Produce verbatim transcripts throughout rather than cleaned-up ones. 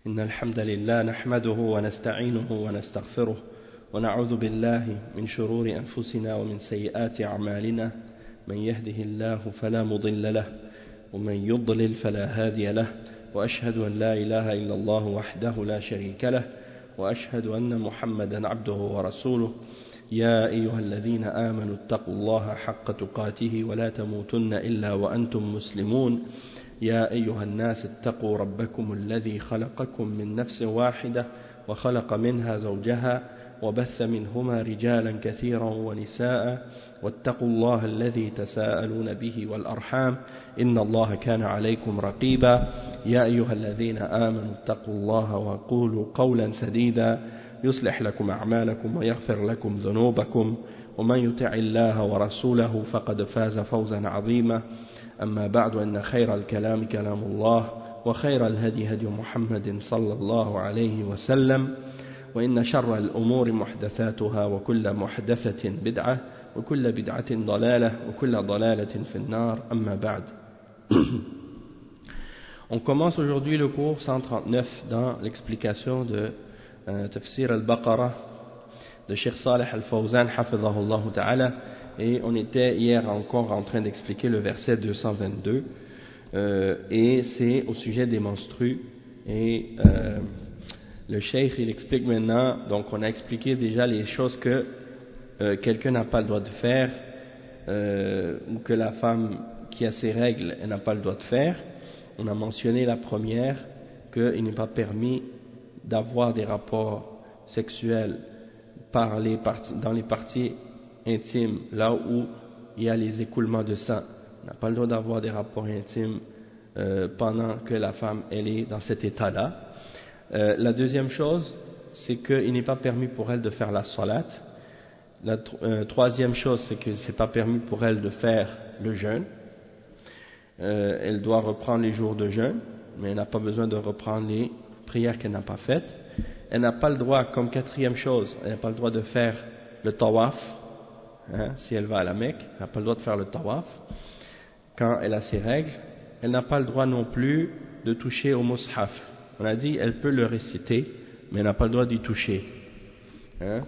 إن الحمد لله نحمده ونستعينه ونستغفره ونعوذ بالله من شرور أنفسنا ومن سيئات أعمالنا من يهده الله فلا مضل له ومن يضلل فلا هادي له وأشهد أن لا إله إلا الله وحده لا شريك له وأشهد أن محمدا عبده ورسوله يا أيها الذين آمنوا اتقوا الله حق تقاته ولا تموتن إلا وأنتم مسلمون يا أيها الناس اتقوا ربكم الذي خلقكم من نفس واحدة وخلق منها زوجها وبث منهما رجالا كثيرا ونساء واتقوا الله الذي تساءلون به والأرحام إن الله كان عليكم رقيبا يا أيها الذين آمنوا اتقوا الله وقولوا قولا سديدا يصلح لكم أعمالكم ويغفر لكم ذنوبكم ومن يطع الله ورسوله فقد فاز فوزا عظيما أما بعد إن خير الكلام كلام الله وخير الهدي هدي محمد صلى الله عليه وسلم وإن شر الأمور محدثاتها وكل محدثة بدعة وكل بدعة ضلالة وكل ضلالة في النار أما بعد. On commence aujourd'hui le cours cent trente-neuf dans l'explication de euh, Tafsir al-Baqarah de Cheikh Saleh al-Fawzan hafidhahullah ta'ala, et on était hier encore en train d'expliquer le verset deux cent vingt-deux euh, et c'est au sujet des menstrues et euh, le cheikh il explique maintenant, donc on a expliqué déjà les choses que euh, quelqu'un n'a pas le droit de faire euh, ou que la femme qui a ses règles elle n'a pas le droit de faire. On a mentionné la première, qu'il n'est pas permis d'avoir des rapports sexuels par les parties, dans les parties intimes, là où il y a les écoulements de sang. On n'a pas le droit d'avoir des rapports intimes euh, pendant que la femme elle est dans cet état-là. Euh, la deuxième chose, c'est qu'il n'est pas permis pour elle de faire la salat. La euh, troisième chose, c'est que c'est pas permis pour elle de faire le jeûne. Euh, elle doit reprendre les jours de jeûne, mais elle n'a pas besoin de reprendre les prières qu'elle n'a pas faites. Elle n'a pas le droit, comme quatrième chose, elle n'a pas le droit de faire le tawaf, hein, si elle va à la Mecque, elle n'a pas le droit de faire le tawaf quand elle a ses règles. Elle n'a pas le droit non plus de toucher au mushaf. On a dit, elle peut le réciter, mais elle n'a pas le droit d'y toucher. Hein.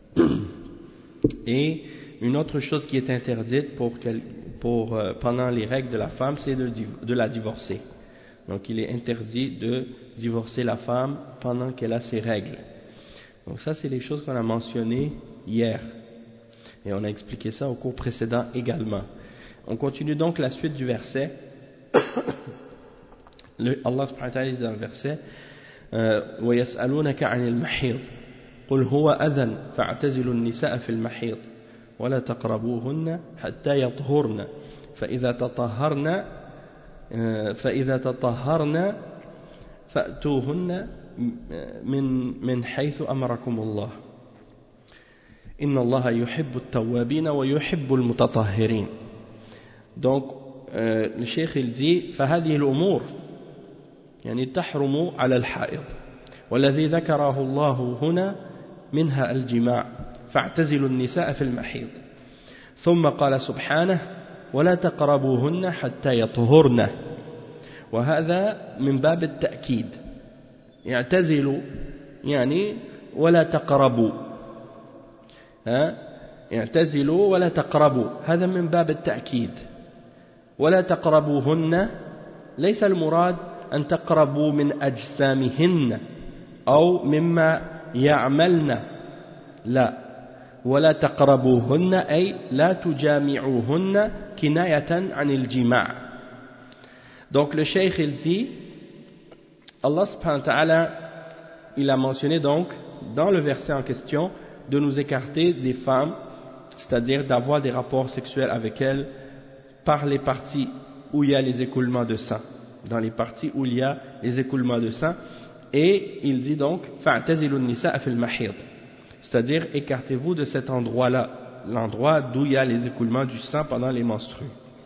Et une autre chose qui est interdite pour, pour euh, pendant les règles de la femme, c'est de, de la divorcer. Donc il est interdit de divorcer la femme pendant qu'elle a ses règles. Donc ça, c'est les choses qu'on a mentionnées hier. Et on a expliqué ça au cours précédent également. On continue donc la suite du verset. Le, Allah subhanahu wa ta'ala dit dans le verset وَيَسْأَلُونَكَ عَنِ الْمَحِيضِ قُلْ هُوَ أَذًى فَاعْتَزِلُوا النِّسَاءَ فِي الْمَحِيضِ وَلَا تَقْرَبُوهُنَّ حَتَّى يَطْهُرْنَ فَإِذَا تَطَهَّرْنَ فإذا تطهرن فأتوهن من من حيث أمركم الله إن الله يحب التوابين ويحب المتطهرين. Donc euh, le cheikh il dit فهذه الأمور يعني تحرم على الحائض والذي ذكره الله هنا منها الجماع فاعتزلوا النساء في المحيض ثم قال سبحانه ولا تقربوهن حتى يطهرن وهذا من باب التأكيد. اعتزلوا يعني ولا تقربوا ها اعتزلوا ولا تقربوا هذا من باب التأكيد. ولا تقربوهن ليس المراد أن تقربوا من أجسامهن أو مما يعملن لا ولا تقربوهن أي لا تجامعوهن كناية عن الجماع. Donc le cheikh il dit, Allah subhanahu wa ta'ala il a mentionné donc dans le verset en question de nous écarter des femmes, c'est-à-dire d'avoir des rapports sexuels avec elles par les parties où il y a les écoulements de sang, dans les parties où il y a les écoulements de sang, et il dit donc فَاعْتَزِلُوا النِّسَاءَ فِي الْمَحِيضِ, c'est-à-dire écartez-vous de cet endroit-là, l'endroit d'où il y a les écoulements du sang pendant les menstrues.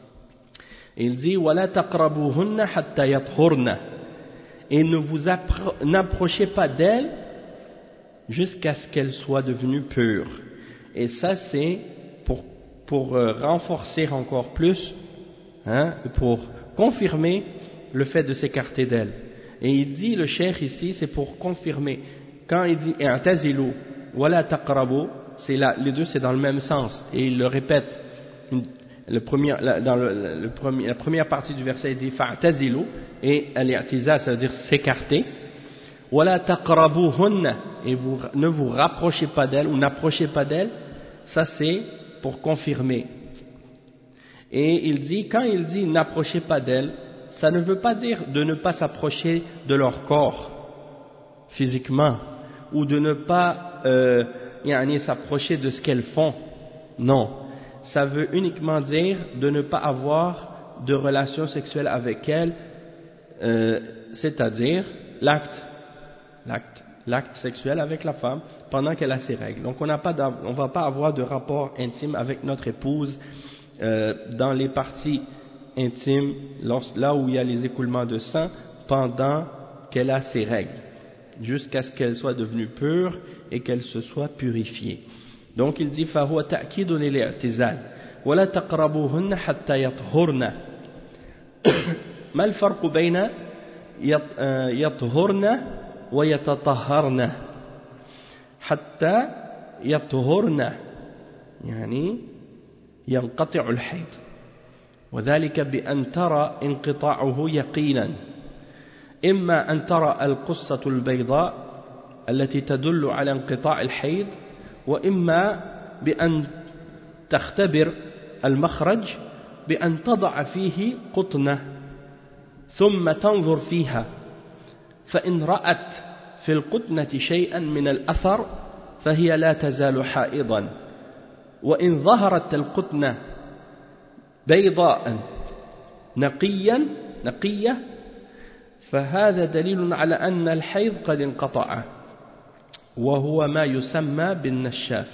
Et il dit وَلَا تَقْرَبُوهُنَّ حَتَّى يَطْهُرْنَ, et ne vous n'approchez pas d'elles jusqu'à ce qu'elles soient devenues pures. Et ça c'est pour, pour euh, renforcer encore plus, hein, pour confirmer le fait de s'écarter d'elles. Et il dit, le cheikh ici, c'est pour confirmer. Quand il dit i'tazilu wala taqrabu, c'est là, les deux c'est dans le même sens. Et il le répète. Le premier, dans le, le premier, la première partie du verset, il dit fa'tazilu, et al-i'tizal, ça veut dire s'écarter. Wala taqrabuhunna, et vous ne vous rapprochez pas d'elle ou n'approchez pas d'elle. Ça c'est pour confirmer. Et il dit, quand il dit n'approchez pas d'elle, ça ne veut pas dire de ne pas s'approcher de leur corps physiquement ou de ne pas euh, yani, s'approcher de ce qu'elles font. Non, ça veut uniquement dire de ne pas avoir de relations sexuelles avec elles, euh, c'est-à-dire l'acte, l'acte, l'acte sexuel avec la femme pendant qu'elle a ses règles. Donc on n'a pas, on va pas avoir de rapport intime avec notre épouse euh, dans les parties intime, là où il y a les écoulements de sang, pendant qu'elle a ses règles, jusqu'à ce qu'elle soit devenue pure et qu'elle se soit purifiée. Donc il dit فَهُوَ تَأْكِيدٌ لِلِاعْتِزَالِ وَلَا تَقْرَبُوهُنَّ حَتَّى يَطْهُرْنَ. ما الفرق بين يطهرن ويتطهرن؟ حتى يطهرن يعني ينقطع الحيض، وذلك بأن ترى انقطاعه يقينا، إما أن ترى القصة البيضاء التي تدل على انقطاع الحيض، وإما بأن تختبر المخرج بأن تضع فيه قطنة ثم تنظر فيها، فإن رأت في القطنة شيئا من الأثر فهي لا تزال حائضا، وإن ظهرت القطنة بيضاء نقيا نقية فهذا دليل على أن الحيض قد انقطع، وهو ما يسمى بالنشاف.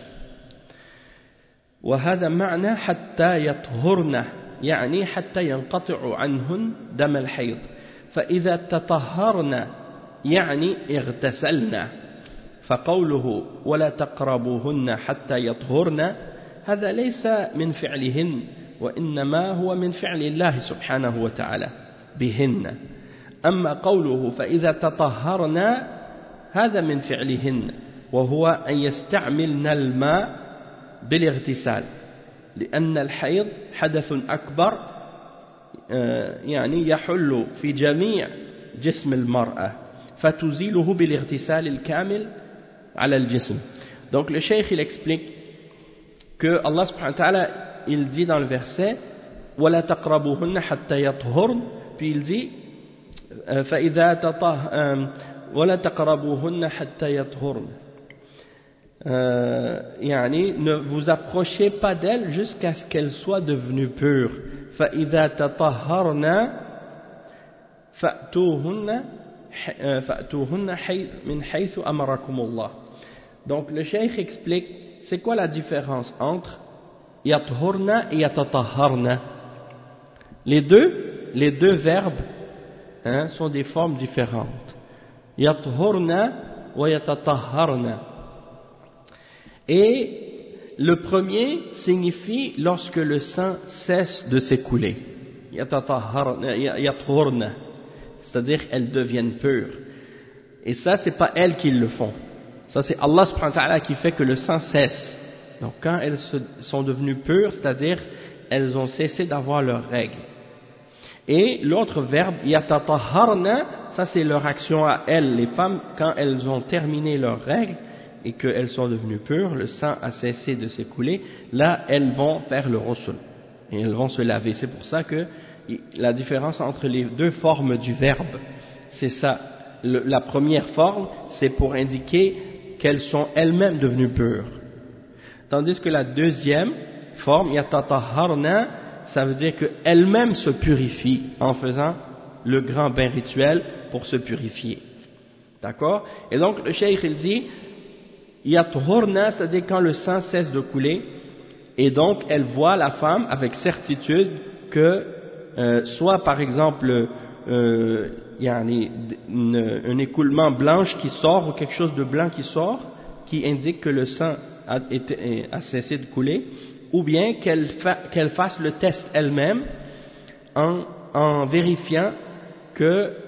وهذا معنى حتى يطهرن، يعني حتى ينقطع عنهن دم الحيض. فإذا تطهرن يعني اغتسلن، فقوله ولا تقربوهن حتى يطهرن هذا ليس من فعلهن، وإنما هو من فعل الله سبحانه وتعالى بهن. أما قوله فإذا تطهرن هذا من فعلهن، وهو أن يستعملن الماء بالاغتسال، لأن الحيض حدث أكبر يعني يحل في جميع جسم المرأة، فتزيله بالاغتسال الكامل على الجسم. Donc le cheikh il explique que Allah subhanahu wa ta'ala il dit dans le verset وَلَا تَقْرَبُوهُنَّ حَتَّى يَطْهُرْنَ, puis il dit فَإِذَا تَطَهَّرْنَ وَلَا تَقْرَبُوهُنَّ حَتَّى يَطْهُرْنَ, يعني ne vous approchez pas d'elles jusqu'à ce qu'elles soient devenues pures. فَإِذَا تَطَهَّرْنَ فَأْتُوهُنَّ فَأْتُوهُنَّ مِنْ حَيْثُ أَمَرَكُمُ اللَّهُ. Donc le cheikh explique c'est quoi la différence entre yathurna et yatatahharna. Les deux, les deux verbes hein, sont des formes différentes. Yathurna wa yatatahharna. Et le premier signifie lorsque le sang cesse de s'écouler. Yathurna, c'est-à-dire elles deviennent pures. Et ça, c'est pas elles qui le font. Ça, c'est Allah subhanahu wa ta'ala qui fait que le sang cesse. Donc, quand elles se, sont devenues pures, c'est-à-dire elles ont cessé d'avoir leurs règles. Et l'autre verbe, yatatahharna, ça c'est leur action à elles, les femmes, quand elles ont terminé leurs règles et qu'elles sont devenues pures, le sang a cessé de s'écouler, là elles vont faire le ghusl et elles vont se laver. C'est pour ça que la différence entre les deux formes du verbe, c'est ça. Le, la première forme, c'est pour indiquer qu'elles sont elles-mêmes devenues pures. Tandis que la deuxième forme, yatatahharna, ça veut dire qu'elles-mêmes se purifient en faisant le grand bain rituel pour se purifier. D'accord? Et donc le cheikh il dit, yathurna, c'est-à-dire quand le sang cesse de couler, et donc elle voit la femme avec certitude que euh, soit par exemple euh, il y a un, une, un écoulement blanche qui sort ou quelque chose de blanc qui sort qui indique que le sang a, été, a cessé de couler, ou bien qu'elle, fa, qu'elle fasse le test elle-même en, en vérifiant que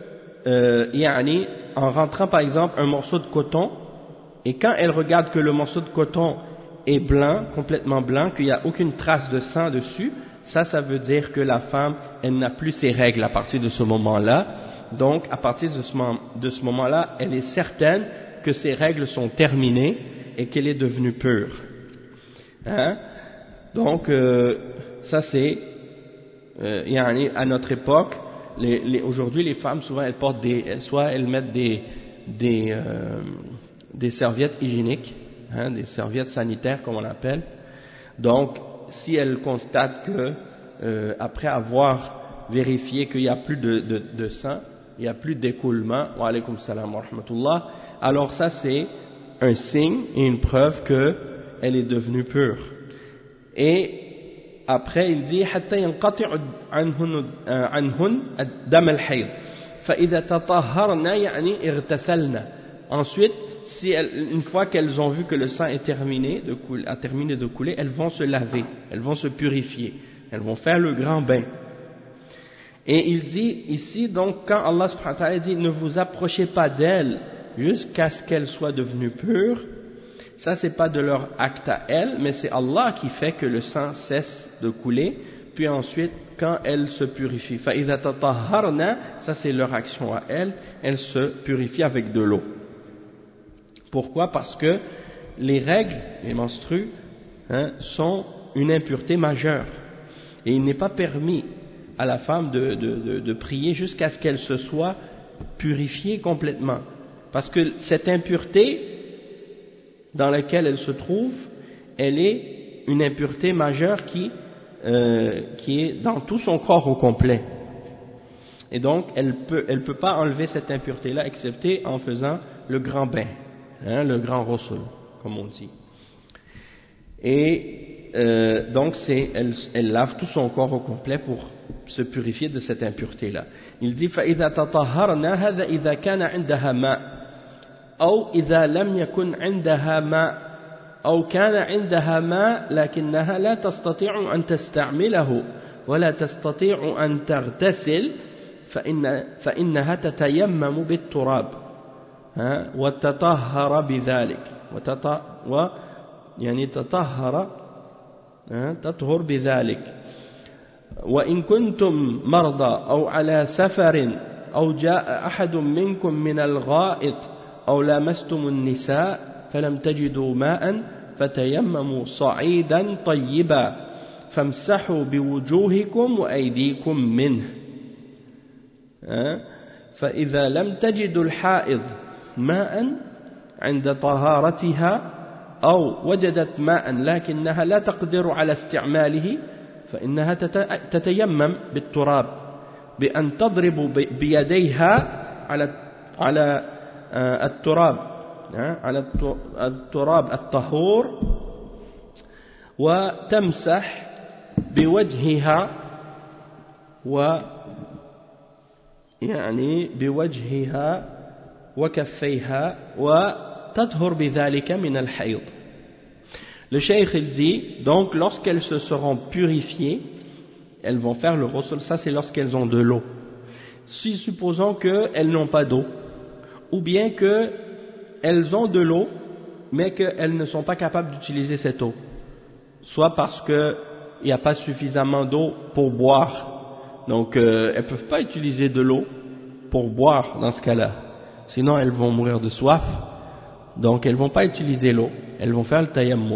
euh, yani, en rentrant par exemple un morceau de coton, et quand elle regarde que le morceau de coton est blanc, complètement blanc, qu'il n'y a aucune trace de sang dessus, ça, ça veut dire que la femme, elle n'a plus ses règles à partir de ce moment-là. Donc, à partir de ce, moment, de ce moment-là, elle est certaine que ses règles sont terminées et qu'elle est devenue pure. Hein? Donc, euh, ça c'est, euh, yani, à notre époque, les, les, aujourd'hui les femmes, souvent elles portent des, soit elles mettent des, des, euh, des serviettes hygiéniques, hein, des serviettes sanitaires comme on appelle. Donc, si elles constatent que, euh, après avoir vérifié qu'il n'y a plus de, de, de sang, il n'y a plus d'écoulement, wa alaykum salam wa rahmatullah, alors ça c'est un signe et une preuve qu'elle est devenue pure. Et après il dit حتى ينقطع عنهن عنهن دم الحيض فإذا تطهرن يعني اغتسلن. Ensuite, si elles, une fois qu'elles ont vu que le sang est terminé de couler, a terminé de couler, elles vont se laver, elles vont se purifier, elles vont faire le grand bain. Et il dit ici, donc, quand Allah subhanahu wa ta'ala dit ne vous approchez pas d'elles jusqu'à ce qu'elles soient devenues pures, ça c'est pas de leur acte à elles, mais c'est Allah qui fait que le sang cesse de couler, puis ensuite quand elles se purifient. فَإِذَا تَطَهَّرْنَا, ça c'est leur action à elles, elles se purifient avec de l'eau. Pourquoi? Parce que les règles, les menstrues, hein, sont une impureté majeure. Et il n'est pas permis à la femme de, de, de, de prier jusqu'à ce qu'elle se soit purifiée complètement. Parce que cette impureté dans laquelle elle se trouve, elle est une impureté majeure qui, euh, qui est dans tout son corps au complet. Et donc, elle peut, elle peut pas enlever cette impureté-là, excepté en faisant le grand bain, hein, le grand rossul, comme on dit. Et euh, donc, c'est, elle, elle lave tout son corps au complet pour se purifier de cette impureté-là. Il dit فَإِذَا تَطَهَّرْنَا هَذَا إِذَا كَانَ عِنْدَهَا مَاء أو إذا لم يكن عندها ماء أو كان عندها ماء لكنها لا تستطيع أن تستعمله ولا تستطيع أن تغتسل فإن فإنها تتيمم بالتراب وتطهر بذلك وتط و يعني تطهر تطهر بذلك. وإن كنتم مرضى أو على سفر أو جاء أحد منكم من الغائط أو لامستم النساء فلم تجدوا ماء فتيمموا صعيدا طيبا فامسحوا بوجوهكم وأيديكم منه. فإذا لم تجدوا الحائض ماء عند طهارتها أو وجدت ماء لكنها لا تقدر على استعماله فإنها تتيمم بالتراب بأن تضرب بيديها على على التراب على التراب الطهور وتمسح بوجهها و يعني بوجهها وكفيها وتطهر بذلك من الحيض. Le cheikh il dit, donc lorsqu'elles se seront purifiées, elles vont faire le ghusl, ça c'est lorsqu'elles ont de l'eau. Si supposons qu'elles n'ont pas d'eau, ou bien qu'elles ont de l'eau, mais qu'elles ne sont pas capables d'utiliser cette eau, soit parce qu'il n'y a pas suffisamment d'eau pour boire, donc euh, elles ne peuvent pas utiliser de l'eau pour boire dans ce cas-là, sinon elles vont mourir de soif, donc elles ne vont pas utiliser l'eau, elles vont faire le tayammum.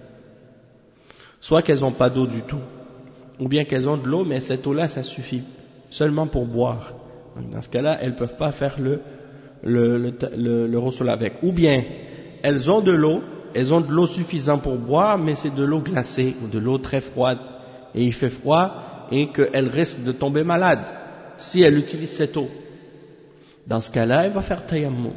Soit qu'elles n'ont pas d'eau du tout, ou bien qu'elles ont de l'eau, mais cette eau-là, ça suffit seulement pour boire. Donc dans ce cas-là, elles ne peuvent pas faire le, le, le, le, le ghusl avec. Ou bien, elles ont de l'eau, elles ont de l'eau suffisante pour boire, mais c'est de l'eau glacée, ou de l'eau très froide, et il fait froid, et qu'elles risquent de tomber malades, si elles utilisent cette eau. Dans ce cas-là, elle va faire tayammum.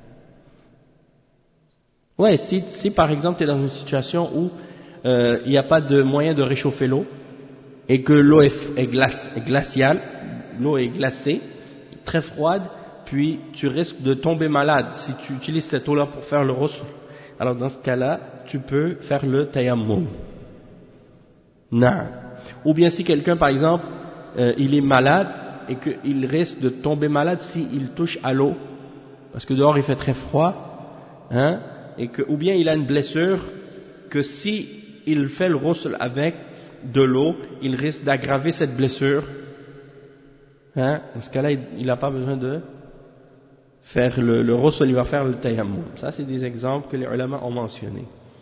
Ouais, si, si par exemple tu es dans une situation où euh, il n'y a pas de moyen de réchauffer l'eau et que l'eau est, est, glace, est glaciale, l'eau est glacée, très froide, puis tu risques de tomber malade si tu utilises cette eau-là pour faire le ghusl. Alors dans ce cas-là, tu peux faire le tayammum. Non. Ou bien si quelqu'un par exemple, euh, il est malade et qu'il risque de tomber malade s'il touche à l'eau, parce que dehors il fait très froid, hein, et que, ou bien il a une blessure, que si il fait le ghusl avec de l'eau, il risque d'aggraver cette blessure, hein, dans ce cas-là il n'a pas besoin de faire le, le ghusl, il va faire le tayammum. Ça c'est des exemples que les ulama ont mentionnés.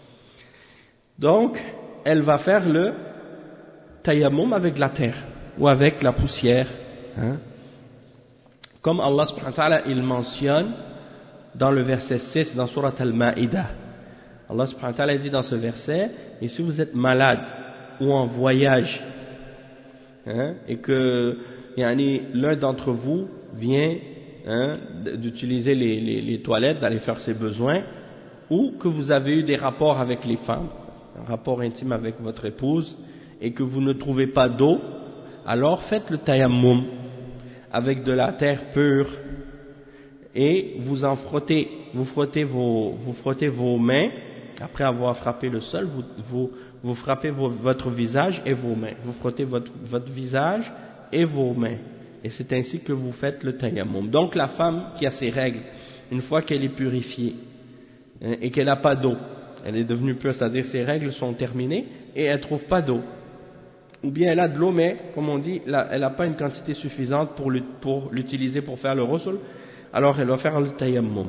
Donc, elle va faire le tayammum avec la terre ou avec la poussière, hein. Comme Allah subhanahu wa ta'ala il mentionne dans le verset six dans Surat Al-Ma'idah. Allah subhanahu wa ta'ala dit dans ce verset, et si vous êtes malade ou en voyage, hein, et que yani, l'un d'entre vous vient, hein, d'utiliser les, les, les toilettes, d'aller faire ses besoins, ou que vous avez eu des rapports avec les femmes, un rapport intime avec votre épouse, et que vous ne trouvez pas d'eau, alors faites le tayammum avec de la terre pure, et vous en frottez, vous frottez vos, vous frottez vos mains, après avoir frappé le sol, vous, vous, vous frappez vos, votre visage et vos mains, vous frottez votre, votre visage et vos mains, et c'est ainsi que vous faites le tayammum. Donc la femme qui a ses règles, une fois qu'elle est purifiée, hein, et qu'elle n'a pas d'eau, elle est devenue pure, c'est-à-dire ses règles sont terminées et elle ne trouve pas d'eau. Ou bien elle a de l'eau, mais comme on dit, elle n'a pas une quantité suffisante pour l'utiliser pour faire le ghusl, alors elle va faire le tayammum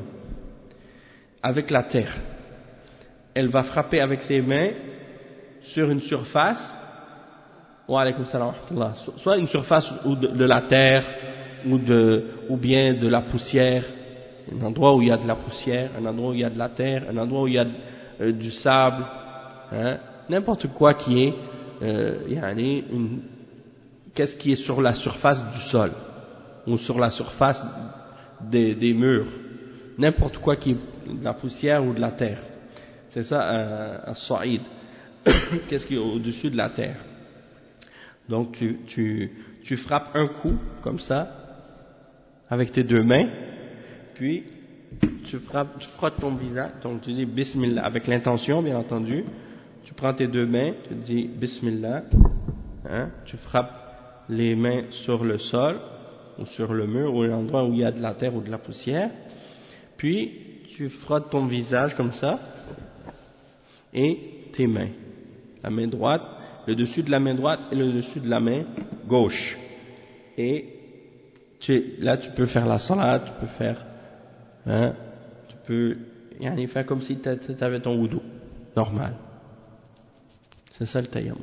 avec la terre. Elle va frapper avec ses mains sur une surface, wa alaykoum salam wa rahmatullah, soit une surface de, de la terre ou, de, ou bien de la poussière, un endroit où il y a de la poussière, un endroit où il y a de la terre, un endroit où il y a euh, du sable, hein, n'importe quoi qui est euh, yani une, qu'est-ce qui est sur la surface du sol ou sur la surface des, des murs, n'importe quoi qui est de la poussière ou de la terre, c'est ça euh, un sa'id. Qu'est-ce qui est au-dessus de la terre. Donc tu, tu, tu frappes un coup comme ça avec tes deux mains, puis tu frappes, tu frottes ton visage, donc tu dis Bismillah avec l'intention bien entendu. Tu prends tes deux mains, tu dis Bismillah, hein, tu frappes les mains sur le sol ou sur le mur ou l'endroit où il y a de la terre ou de la poussière, puis tu frottes ton visage comme ça et tes mains, la main droite, le dessus de la main droite et le dessus de la main gauche, et tu, là tu peux faire la salat, tu peux faire, hein, tu peux yani, faire comme si tu avais ton wudu normal. C'est ça le tayammum.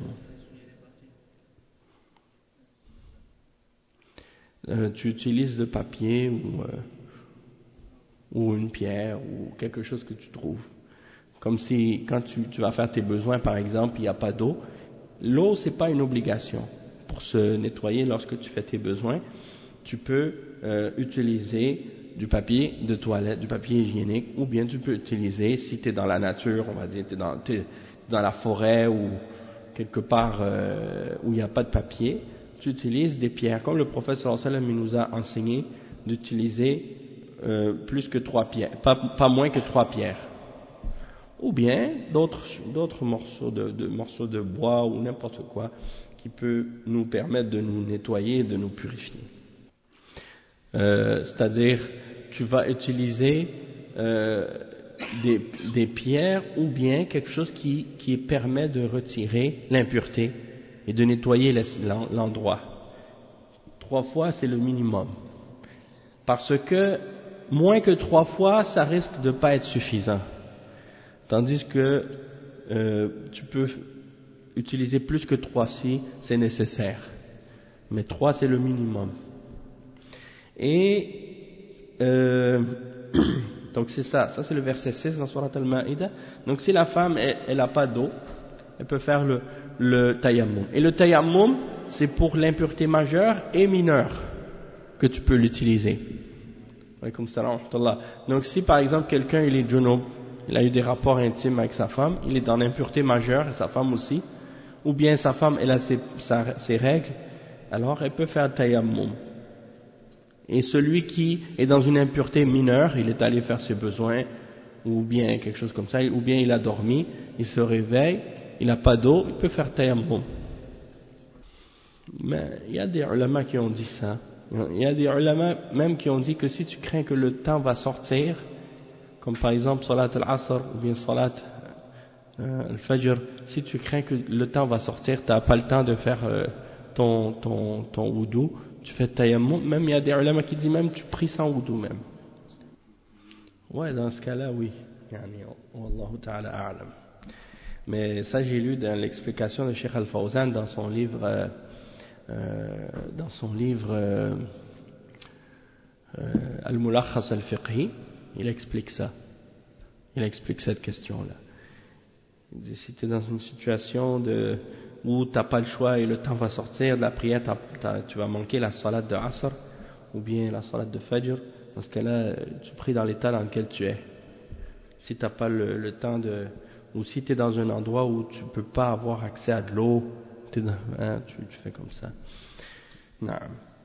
Euh, tu utilises de papier ou, euh, ou une pierre ou quelque chose que tu trouves. Comme si quand tu, tu vas faire tes besoins par exemple, il n'y a pas d'eau. L'eau c'est pas une obligation pour se nettoyer lorsque tu fais tes besoins. Tu peux euh, utiliser du papier de toilette, du papier hygiénique, ou bien tu peux utiliser, si tu es dans la nature, on va dire, tu es dans, t'es dans la forêt ou quelque part euh, où il n'y a pas de papier, tu utilises des pierres, comme le prophète sallallahu alayhi wa sallam nous a enseigné d'utiliser euh, plus que trois pierres, pas, pas moins que trois pierres, ou bien d'autres d'autres morceaux de, de morceaux de bois ou n'importe quoi qui peut nous permettre de nous nettoyer et de nous purifier. Euh, c'est-à-dire, tu vas utiliser euh, des, des pierres ou bien quelque chose qui, qui permet de retirer l'impureté et de nettoyer l'endroit. Trois fois, c'est le minimum. Parce que moins que trois fois, ça risque de ne pas être suffisant. Tandis que euh, tu peux utiliser plus que trois si c'est nécessaire. Mais trois, c'est le minimum. Et euh, donc c'est ça, ça c'est le verset six dans Surat Al-Ma'idah. Donc si la femme elle n'a pas d'eau, elle peut faire le, le tayammum. Et le tayammum, c'est pour l'impureté majeure et mineure que tu peux l'utiliser. Donc si par exemple quelqu'un il est junub, il a eu des rapports intimes avec sa femme, il est dans l'impureté majeure et sa femme aussi, ou bien sa femme elle a ses, sa, ses règles, alors elle peut faire tayammum. Et celui qui est dans une impureté mineure, il est allé faire ses besoins, ou bien quelque chose comme ça, ou bien il a dormi, il se réveille, il n'a pas d'eau, il peut faire tayammum. Mais il y a des ulama qui ont dit ça, Il y a des ulama même qui ont dit que si tu crains que le temps va sortir, comme par exemple salat al-asr ou bien salat euh, al-fajr, si tu crains que le temps va sortir, tu n'as pas le temps de faire euh, ton, ton, ton wudu, tu fais tayammum. Même il y a des ulama qui disent même tu pries sans wudu même. Ouais, dans ce cas-là, oui. Yani, wallahu ta'ala a'lam. Mais ça, j'ai lu dans l'explication de Cheikh Al-Fawzan dans son livre, euh, euh, dans son livre euh, euh, Al-Mulakhas Al-Fiqhi, il explique ça. Il explique cette question-là. Il dit, si tu es dans une situation de, où tu n'as pas le choix et le temps va sortir de la prière, t'as, t'as, tu vas manquer la salat de Asr ou bien la salat de Fajr, dans ce cas-là, tu pries dans l'état dans lequel tu es. Si tu n'as pas le, le temps de... Ou si tu es dans un endroit où tu ne peux pas avoir accès à de l'eau, dans, hein, tu, tu fais comme ça. Non.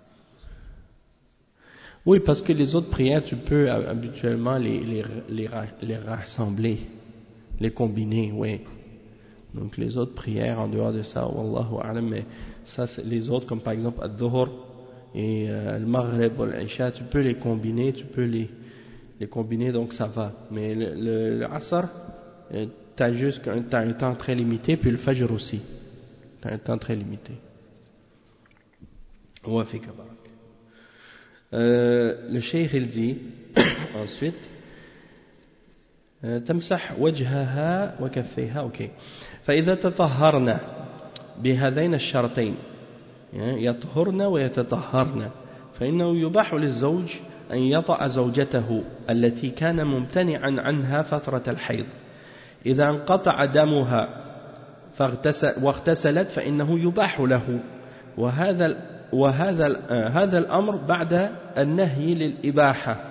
Oui, parce que les autres prières, tu peux habituellement les, les, les, les rassembler, les combiner, oui. Donc les autres prières, en dehors de ça, wallahu a'lam, mais ça, c'est les autres, comme par exemple Ad-Dhuhr et euh, le Maghrib ou l'Isha, tu peux les combiner, tu peux les, les combiner, donc ça va. Mais le, le, le Asr, euh, tu as juste un, t'as un temps très limité, puis le Fajr aussi. Tu as un temps très limité. Wa fika barak. Euh, le cheikh il dit ensuite تمسح وجهها وكفيها اوكي فإذا تطهرنا بهذين الشرطين يطهرن ويتطهرن فإنه يباح للزوج أن يطأ زوجته التي كان ممتنعا عنها فترة الحيض إذا انقطع دمها واغتسلت فإنه يباح له وهذا وهذا هذا الأمر بعد النهي للإباحة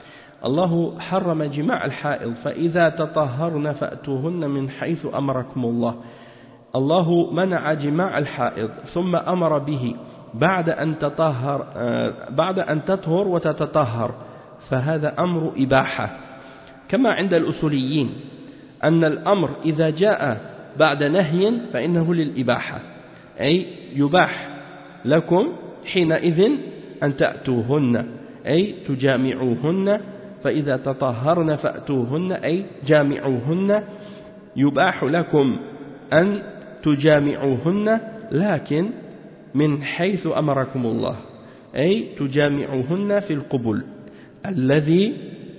الله حرم جماع الحائض فإذا تطهرن فأتوهن من حيث أمركم الله الله منع جماع الحائض ثم أمر به بعد أن تطهر بعد أن تطهر وتتطهر فهذا أمر إباحة كما عند الأصوليين أن الأمر إذا جاء بعد نهي فإنه للإباحة أي يباح لكم حينئذ أن تأتوهن أي تجامعوهن فإذا تطهرن فأتوهن أي جامعوهن يباح لكم أن تجامعوهن لكن من حيث أمركم الله أي تجامعوهن في القبل الذي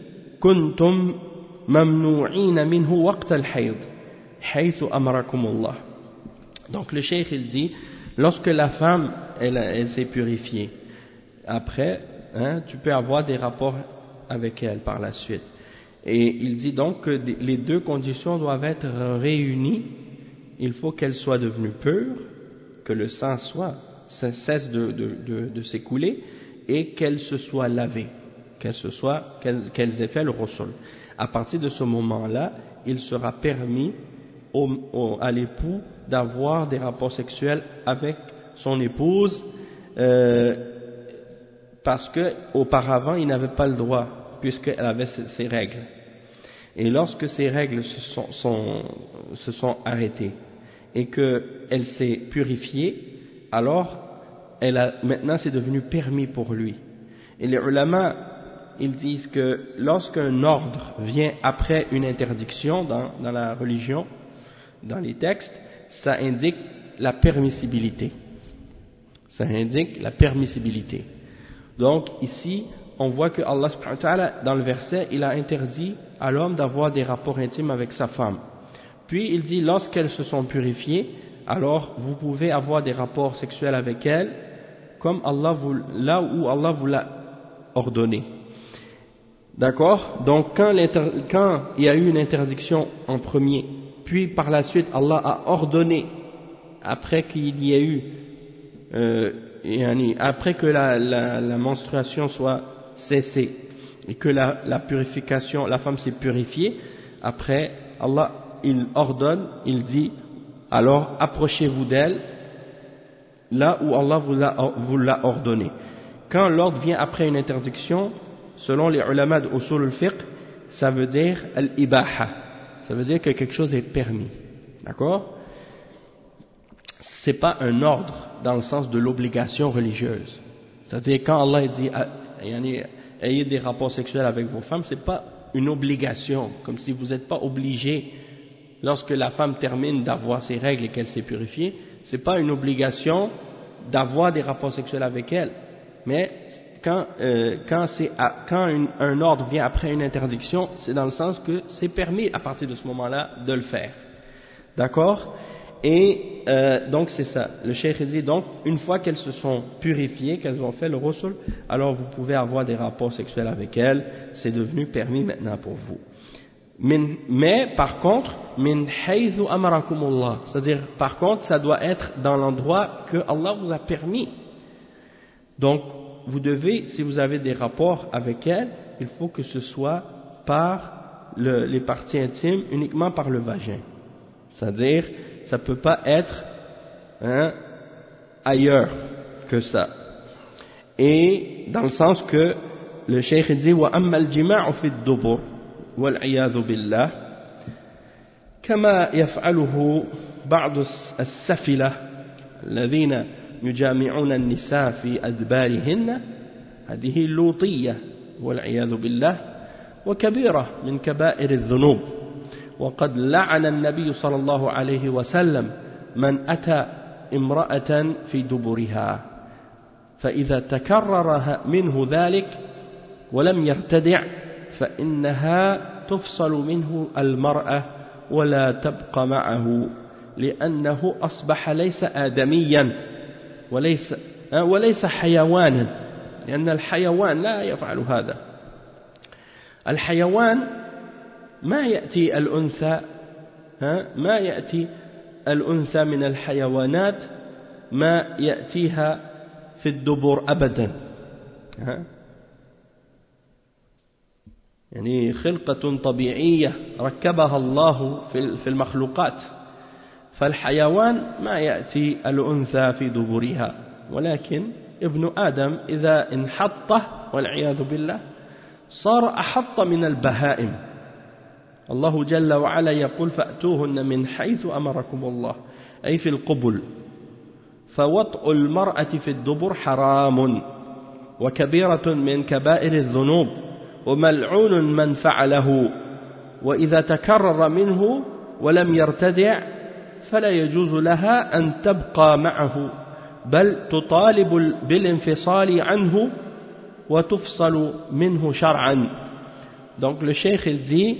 كنتم ممنوعين منه وقت الحيض حيث أمركم الله. Donc le cheikh il dit, lorsque la femme elle, elle s'est purifiée, après hein, tu peux avoir des rapports avec elle par la suite. Et il dit donc que les deux conditions doivent être réunies. Il faut qu'elle soit devenue pure, que le sang soit cesse de, de, de, de s'écouler et qu'elle se soit lavée, qu'elle se soit, qu'elle, qu'elles aient fait le ghusl. À partir de ce moment-là, il sera permis au, au, à l'époux d'avoir des rapports sexuels avec son épouse, euh, parce que auparavant il n'avait pas le droit, puisqu'elle avait ses, ses règles. Et lorsque ces règles se sont, sont, se sont arrêtées et qu'elle s'est purifiée, alors elle a, maintenant c'est devenu permis pour lui. Et les ulama, ils disent que lorsqu'un ordre vient après une interdiction dans, dans la religion, dans les textes, ça indique la permissibilité. Ça indique la permissibilité. Donc ici, on voit que Allah subhanahu wa ta'ala, dans le verset, il a interdit à l'homme d'avoir des rapports intimes avec sa femme. Puis il dit, lorsqu'elles se sont purifiées, alors vous pouvez avoir des rapports sexuels avec elles, comme Allah vous, là où Allah vous l'a ordonné. D'accord? Donc quand, quand il y a eu une interdiction en premier, puis par la suite Allah a ordonné, après qu'il y ait eu, euh, après que la, la, la menstruation soit cessée et que la, la purification, la femme s'est purifiée, après Allah il ordonne, il dit, alors approchez-vous d'elle là où Allah vous l'a, vous l'a ordonné. Quand l'ordre vient après une interdiction, selon les ulama de usul al-fiqh, ça veut dire al-ibaha, ça veut dire que quelque chose est permis, d'accord? C'est pas un ordre dans le sens de l'obligation religieuse, C'est-à-dire quand Allah dit ayez des rapports sexuels avec vos femmes, c'est pas une obligation, comme si vous n'êtes pas obligé, lorsque la femme termine d'avoir ses règles et qu'elle s'est purifiée, c'est pas une obligation d'avoir des rapports sexuels avec elle, mais quand, euh, quand, c'est à, quand une, un ordre vient après une interdiction, c'est dans le sens que c'est permis à partir de ce moment-là de le faire. D'accord? Et euh, donc c'est ça. Le cheikh dit donc, une fois qu'elles se sont purifiées, qu'elles ont fait le ghusl, alors vous pouvez avoir des rapports sexuels avec elles, c'est devenu permis maintenant pour vous. Min, mais par contre, min haythu amarakumullah, c'est-à-dire par contre ça doit être dans l'endroit que Allah vous a permis. Donc vous devez, si vous avez des rapports avec elles, il faut que ce soit par le, les parties intimes, uniquement par le vagin. C'est-à-dire, ça peut pas être hein, ailleurs que ça. Et dans le sens que le cheikh dit wa amma al-jima'u fi ad-dubur wal 'iyadhu billah kama yaf'aluhu ba'd as-safila alladhina yujami'una an-nisa fi adbarihinna hadhihi lutiyya wal 'iyadhu billah wa kabira min kaba'ir adh-dhunub. وقد لعن النبي صلى الله عليه وسلم من أتى امرأة في دبرها فإذا تكرر منه ذلك ولم يرتدع فإنها تفصل منه المرأة ولا تبقى معه لأنه أصبح ليس آدميا وليس وليس حيوانا لأن الحيوان لا يفعل هذا. الحيوان ما يأتي الأنثى ما يأتي الأنثى من الحيوانات ما يأتيها في الدبر أبدا، يعني خلقة طبيعية ركبها الله في المخلوقات، فالحيوان ما يأتي الأنثى في دبرها، ولكن ابن آدم إذا انحطه والعياذ بالله صار أحط من البهائم. الله جل وعلا يقول فأتوهن من حيث أمركم الله أي في القبل، فوطء المرأة في الدبر حرام وكبيرة من كبائر الذنوب وملعون من فعله، وإذا تكرر منه ولم يرتدع فلا يجوز لها أن تبقى معه بل تطالب بالانفصال عنه وتفصل منه شرعا. Donc le cheikh il dit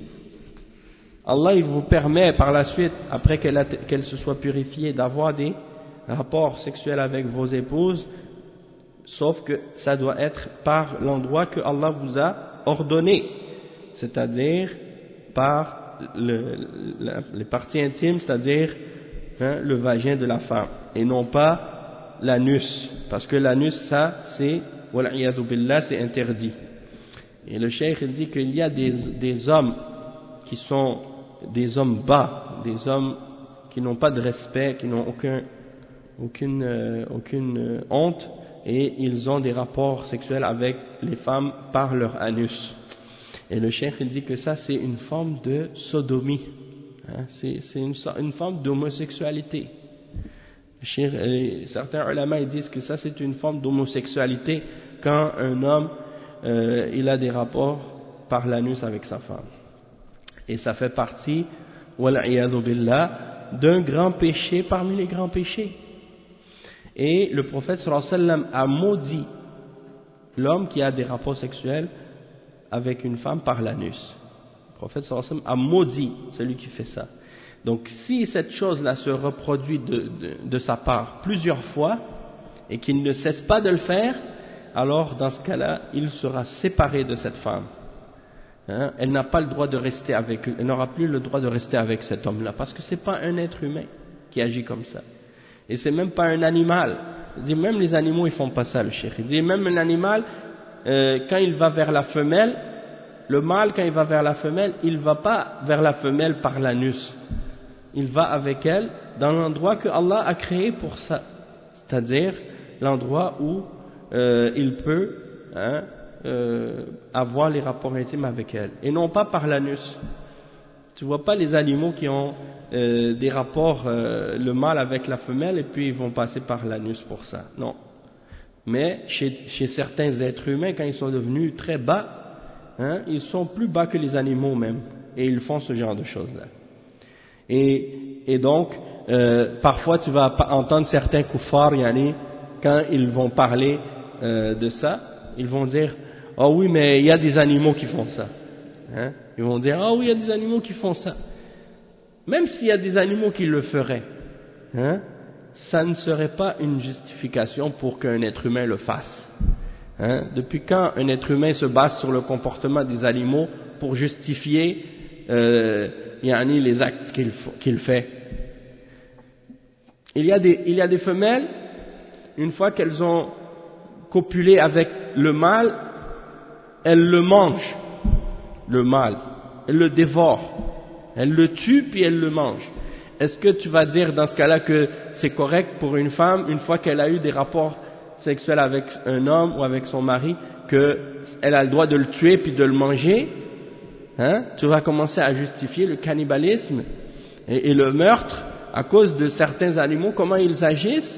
Allah il vous permet par la suite, après qu'elle, a, qu'elle se soit purifiée, d'avoir des rapports sexuels avec vos épouses, sauf que ça doit être par l'endroit que Allah vous a ordonné, c'est-à-dire par le, la, les parties intimes, c'est-à-dire hein, le vagin de la femme, et non pas l'anus, parce que l'anus, ça, c'est, wal'iyadhu billah, c'est interdit. Et le cheikh il dit qu'il y a des, des hommes qui sont des hommes bas, des hommes qui n'ont pas de respect, qui n'ont aucun, aucune, euh, aucune euh, honte, et ils ont des rapports sexuels avec les femmes par leur anus. Et le cheikh il dit que ça c'est une forme de sodomie, hein, c'est, c'est une, une forme d'homosexualité. Cheikh, euh, certains ulama ils disent que ça c'est une forme d'homosexualité quand un homme euh, il a des rapports par l'anus avec sa femme. Et ça fait partie, wal'iyadhu billah, d'un grand péché parmi les grands péchés. Et le prophète sallallahu alayhi wa sallam a maudit l'homme qui a des rapports sexuels avec une femme par l'anus. Le prophète sallallahu alayhi wa sallam a maudit celui qui fait ça. Donc si cette chose-là se reproduit de, de, de sa part plusieurs fois et qu'il ne cesse pas de le faire, alors dans ce cas-là, il sera séparé de cette femme. Hein, elle n'a pas le droit de rester avec, elle n'aura plus le droit de rester avec cet homme-là, parce que c'est pas un être humain qui agit comme ça, et c'est même pas un animal. Il dit même les animaux ils font pas ça, le cheikh. Il dit même un animal euh, quand il va vers la femelle, le mâle quand il va vers la femelle, il va pas vers la femelle par l'anus, il va avec elle dans l'endroit que Allah a créé pour ça, c'est-à-dire l'endroit où euh, il peut hein, Euh, avoir les rapports intimes avec elle, et non pas par l'anus. Tu vois pas les animaux qui ont euh, des rapports, euh, le mâle avec la femelle, et puis ils vont passer par l'anus pour ça. Non. Mais chez, chez certains êtres humains, quand ils sont devenus très bas, hein, ils sont plus bas que les animaux même, et ils font ce genre de choses-là. Et, et donc, euh, parfois tu vas entendre certains kuffars, yani, quand ils vont parler euh, de ça, ils vont dire « Ah oh oui, mais il y a des animaux qui font ça. Hein » Ils vont dire « Ah oh oui, il y a des animaux qui font ça. » Même s'il y a des animaux qui le feraient, hein, ça ne serait pas une justification pour qu'un être humain le fasse. Hein. Depuis quand un être humain se base sur le comportement des animaux pour justifier euh, yani les actes qu'il, qu'il fait? Il y a des, il y a des femelles, une fois qu'elles ont copulé avec le mâle, elles le mangent, le mâle, elles le dévorent. Elle le tue puis elle le mange. Est-ce que tu vas dire dans ce cas-là que c'est correct pour une femme, une fois qu'elle a eu des rapports sexuels avec un homme ou avec son mari, qu'elle a le droit de le tuer puis de le manger? Hein? Tu vas commencer à justifier le cannibalisme et, et le meurtre à cause de certains animaux, comment ils agissent?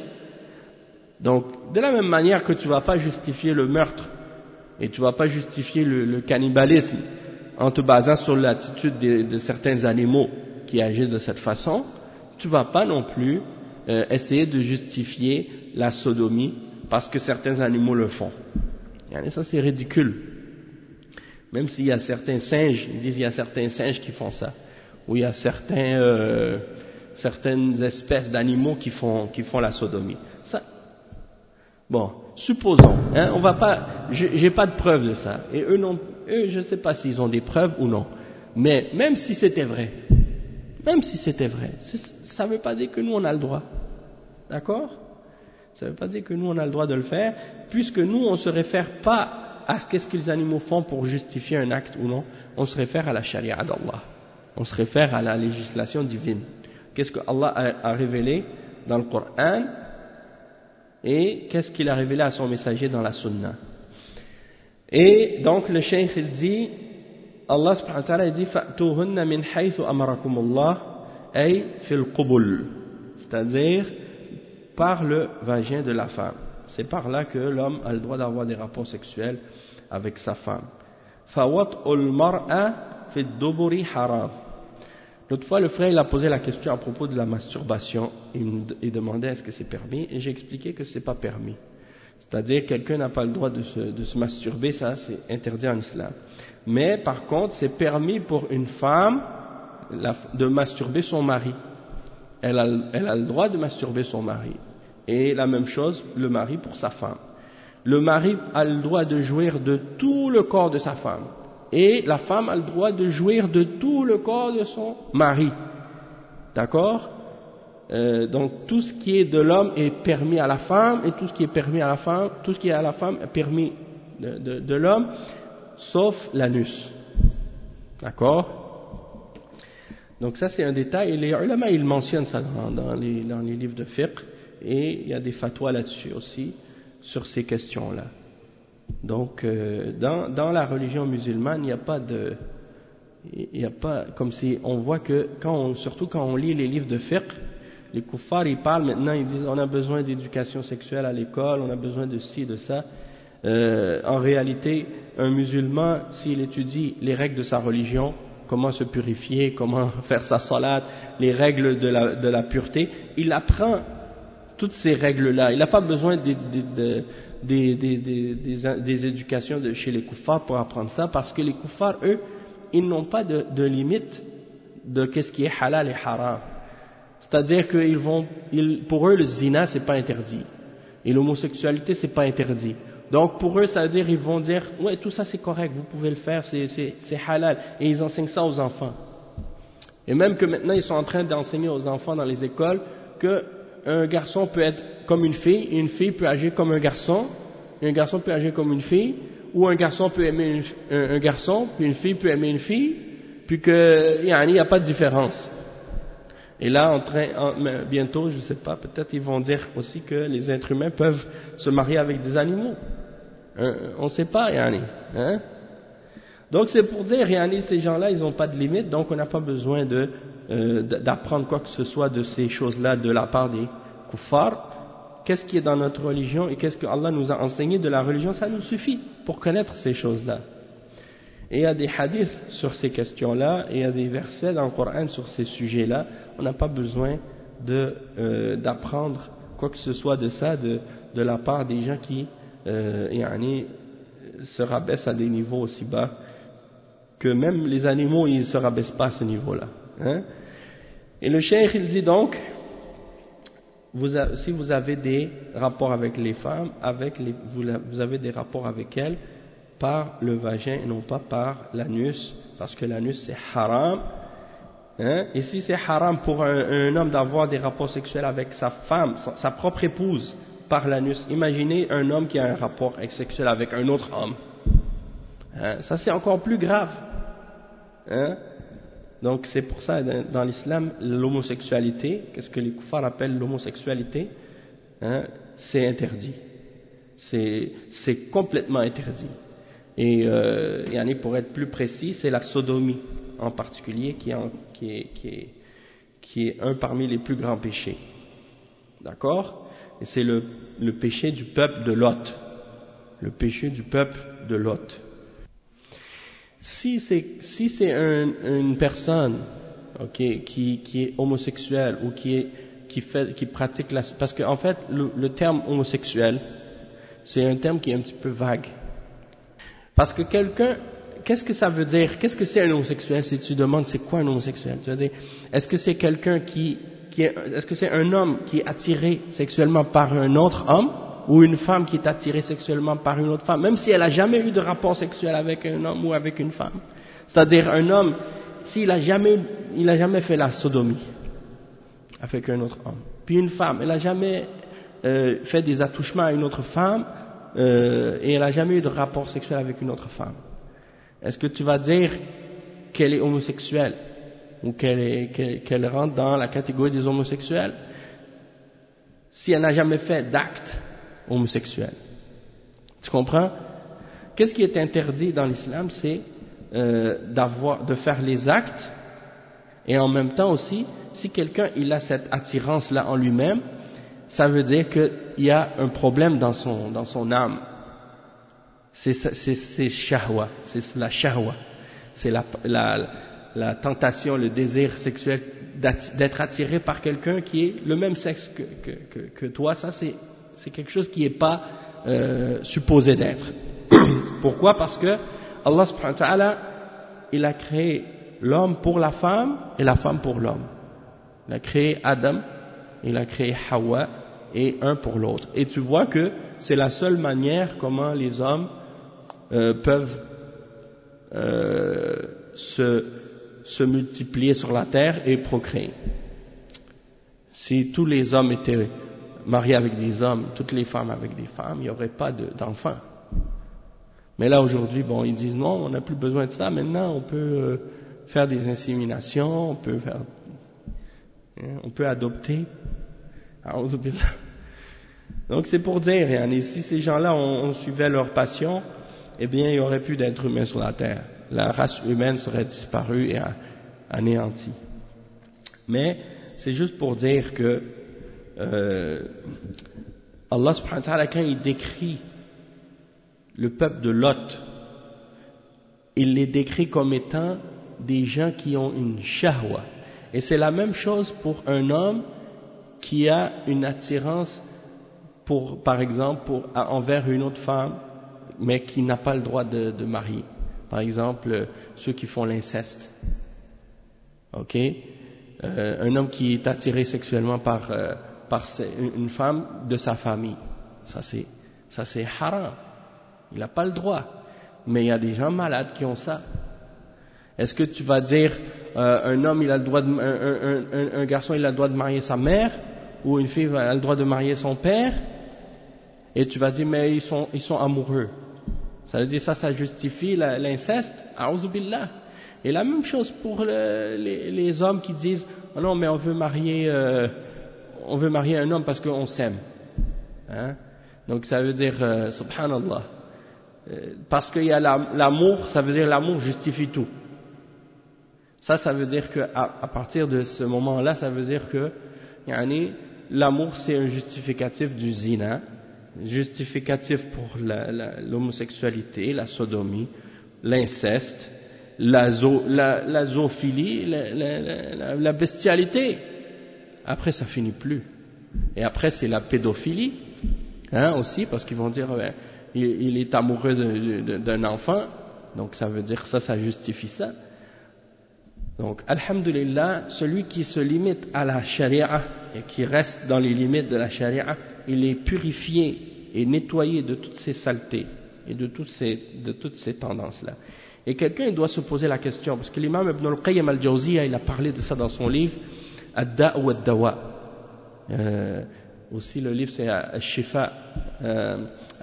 Donc, de la même manière que tu ne vas pas justifier le meurtre et tu ne vas pas justifier le, le cannibalisme en te basant sur l'attitude de, de certains animaux qui agissent de cette façon, tu ne vas pas non plus euh, essayer de justifier la sodomie parce que certains animaux le font. Et ça c'est ridicule. Même s'il y a certains singes, ils disent qu'il y a certains singes qui font ça, ou il y a certains, euh, certaines espèces d'animaux qui font, qui font la sodomie. Ça, bon, supposons, hein, on va pas, j'ai pas de preuve de ça, et eux non. Eux, je ne sais pas s'ils ont des preuves ou non, mais même si c'était vrai, même si c'était vrai, ça ne veut pas dire que nous on a le droit, d'accord? Ça ne veut pas dire que nous on a le droit de le faire, puisque nous on ne se réfère pas à ce qu'est-ce que les animaux font pour justifier un acte ou non, on se réfère à la charia d'Allah, on se réfère à la législation divine. Qu'est-ce que Allah a, a révélé dans le Coran et qu'est-ce qu'il a révélé à son messager dans la Sunna. Et donc le cheikh il dit, Allah subhanahu wa ta'ala dit fa'tuhunna min haythu amarakumullah ay fil qubul, c'est-à-dire par le vagin de la femme. C'est par là que l'homme a le droit d'avoir des rapports sexuels avec sa femme. Fawat'ul mar'a fi duburi haram. L'autre fois le frère il a posé la question à propos de la masturbation, il, il demandait est-ce que c'est permis, et j'ai expliqué que c'est pas permis. C'est-à-dire quelqu'un n'a pas le droit de se, de se masturber, ça c'est interdit en islam. Mais par contre c'est permis pour une femme la, de masturber son mari. Elle a, elle a le droit de masturber son mari. Et la même chose, le mari pour sa femme. Le mari a le droit de jouir de tout le corps de sa femme. Et la femme a le droit de jouir de tout le corps de son mari. D'accord ? Euh, donc tout ce qui est de l'homme est permis à la femme, et tout ce qui est permis à la femme, tout ce qui est à la femme est permis de, de, de l'homme, sauf l'anus. D'accord? Donc ça c'est un détail, et les ulama ils mentionnent ça dans, dans, les, dans les livres de fiqh, et il y a des fatwas là-dessus aussi, sur ces questions-là. Donc euh, dans, dans la religion musulmane, il n'y a pas de... Il n'y a pas, comme si on voit que, quand on, surtout quand on lit les livres de fiqh, les kuffars ils parlent maintenant, ils disent on a besoin d'éducation sexuelle à l'école, on a besoin de ci, de ça. Euh, en réalité, un musulman, s'il étudie les règles de sa religion, comment se purifier, comment faire sa salat, les règles de la, de la pureté, il apprend toutes ces règles-là. Il n'a pas besoin des, des, des, des, des, des, des éducations de chez les kuffars pour apprendre ça, parce que les kuffars, eux, ils n'ont pas de, de limite de qu'est-ce qui est halal et haram. C'est-à-dire que ils vont, ils, pour eux, le zina, c'est pas interdit. Et l'homosexualité, c'est pas interdit. Donc, pour eux, ça veut dire, ils vont dire, ouais, tout ça c'est correct, vous pouvez le faire, c'est, c'est, c'est halal. Et ils enseignent ça aux enfants. Et même que maintenant, ils sont en train d'enseigner aux enfants dans les écoles que un garçon peut être comme une fille, et une fille peut agir comme un garçon, et un garçon peut agir comme une fille, ou un garçon peut aimer une, un, un garçon, puis une fille peut aimer une fille, puis que, il n'y a pas de différence. Et là, en train, en, bientôt, je ne sais pas, peut-être ils vont dire aussi que les êtres humains peuvent se marier avec des animaux. Hein, on ne sait pas, yani. Hein? Donc c'est pour dire, yani, ces gens-là, ils n'ont pas de limite, donc on n'a pas besoin de, euh, d'apprendre quoi que ce soit de ces choses-là de la part des kuffars, qu'est-ce qui est dans notre religion et qu'est-ce que Allah nous a enseigné de la religion, ça nous suffit pour connaître ces choses-là. Et il y a des hadiths sur ces questions-là, et il y a des versets dans le Coran sur ces sujets-là. On n'a pas besoin de, euh, d'apprendre quoi que ce soit de ça de, de la part des gens qui euh, yani, se rabaissent à des niveaux aussi bas que même les animaux, ils ne se rabaissent pas à ce niveau-là. Hein? Et le cheikh, il dit donc, vous a, si vous avez des rapports avec les femmes, avec les, vous, vous avez des rapports avec elles par le vagin et non pas par l'anus, parce que l'anus c'est haram. Hein? Et si c'est haram pour un, un homme d'avoir des rapports sexuels avec sa femme, sa, sa propre épouse, par l'anus, imaginez un homme qui a un rapport sexuel avec un autre homme. Hein? Ça c'est encore plus grave. Hein? Donc c'est pour ça, dans l'islam, l'homosexualité, qu'est-ce que les koufars appellent l'homosexualité, hein? C'est interdit. C'est, c'est complètement interdit. Et euh, yani pour être plus précis, c'est la sodomie en particulier qui est, en, qui, est, qui, est, qui est un parmi les plus grands péchés. D'accord? Et c'est le, le péché du peuple de Lot. Le péché du peuple de Lot. Si c'est, si c'est un, une personne okay, qui, qui est homosexuelle ou qui, est, qui, fait, qui pratique la... Parce qu'en en fait, le, le terme homosexuel, c'est un terme qui est un petit peu vague. Parce que quelqu'un, qu'est-ce que ça veut dire? Qu'est-ce que c'est un homosexuel? Si tu demandes c'est quoi un homosexuel, tu vas dire, est-ce que c'est quelqu'un qui, qui est, est-ce que c'est un homme qui est attiré sexuellement par un autre homme, ou une femme qui est attirée sexuellement par une autre femme, même si elle n'a jamais eu de rapport sexuel avec un homme ou avec une femme? C'est-à-dire un homme, s'il a jamais, il a jamais fait la sodomie avec un autre homme, puis une femme, elle n'a jamais euh, fait des attouchements à une autre femme, Euh, et elle n'a jamais eu de rapport sexuel avec une autre femme. Est-ce que tu vas dire qu'elle est homosexuelle ou qu'elle, est, qu'elle, qu'elle rentre dans la catégorie des homosexuels si elle n'a jamais fait d'acte homosexuel? Tu comprends? Qu'est-ce qui est interdit dans l'islam? C'est euh, d'avoir, de faire les actes, et en même temps aussi, si quelqu'un il a cette attirance-là en lui-même, ça veut dire qu'il y a un problème dans son, dans son âme. C'est, c'est, c'est shahwa, c'est la shahwa. C'est la, la, la tentation, le désir sexuel d'être attiré par quelqu'un qui est le même sexe que, que, que, que toi. Ça, c'est, c'est quelque chose qui n'est pas euh, supposé d'être. Pourquoi? Parce que Allah subhanahu wa ta'ala, il a créé l'homme pour la femme et la femme pour l'homme. Il a créé Adam, il a créé Hawa, et un pour l'autre. Et tu vois que c'est la seule manière comment les hommes euh, peuvent euh, se, se multiplier sur la terre et procréer. Si tous les hommes étaient mariés avec des hommes, toutes les femmes avec des femmes, il n'y aurait pas de, d'enfants. Mais là aujourd'hui, bon, ils disent non, on n'a plus besoin de ça. Maintenant, on peut euh, faire des inséminations, on peut faire, hein, on peut adopter. Donc c'est pour dire, yani, si ces gens-là on, on suivait leur passion, eh bien il n'y aurait plus d'êtres humains sur la terre. La race humaine serait disparue et anéantie. Mais c'est juste pour dire que euh, Allah subhanahu wa ta'ala, quand il décrit le peuple de Lot, il les décrit comme étant des gens qui ont une shahwa. Et c'est la même chose pour un homme qui a une attirance pour, par exemple, pour, envers une autre femme, mais qui n'a pas le droit de, de marier. Par exemple, ceux qui font l'inceste. Ok, euh, un homme qui est attiré sexuellement par, euh, par une femme de sa famille. Ça c'est, ça c'est haram. Il n'a pas le droit. Mais il y a des gens malades qui ont ça. Est-ce que tu vas dire euh, un homme il a le droit de, un, un, un, un garçon il a le droit de marier sa mère, ou une fille a le droit de marier son père, et tu vas dire mais ils sont ils sont amoureux. Ça veut dire ça ça justifie la, l'inceste. A'ouzou billah. Et la même chose pour le, les, les hommes qui disent oh non mais on veut marier euh, on veut marier un homme parce qu'on s'aime. Hein? Donc ça veut dire euh, subhanallah. Euh, parce qu'il y a la, l'amour, ça veut dire l'amour justifie tout. Ça, ça veut dire que à, à partir de ce moment-là, ça veut dire que yani, l'amour c'est un justificatif du zina, justificatif pour la, la, l'homosexualité, la sodomie, l'inceste, la, zo, la, la zoophilie, la, la, la, la bestialité. Après ça finit plus. Et après c'est la pédophilie, hein, aussi, parce qu'ils vont dire ben, il, il est amoureux de, de, d'un enfant, donc ça veut dire que ça, ça justifie ça. Donc, alhamdulillah, celui qui se limite à la charia et qui reste dans les limites de la charia, il est purifié et nettoyé de toutes ces saletés et de toutes ces, de toutes ces tendances-là. Et quelqu'un il doit se poser la question, parce que l'imam Ibn al-Qayyim al-Jawziyya, il a parlé de ça dans son livre Ad-Da' wa ad-Dawa. Euh, aussi le livre c'est Al-Shifa, euh,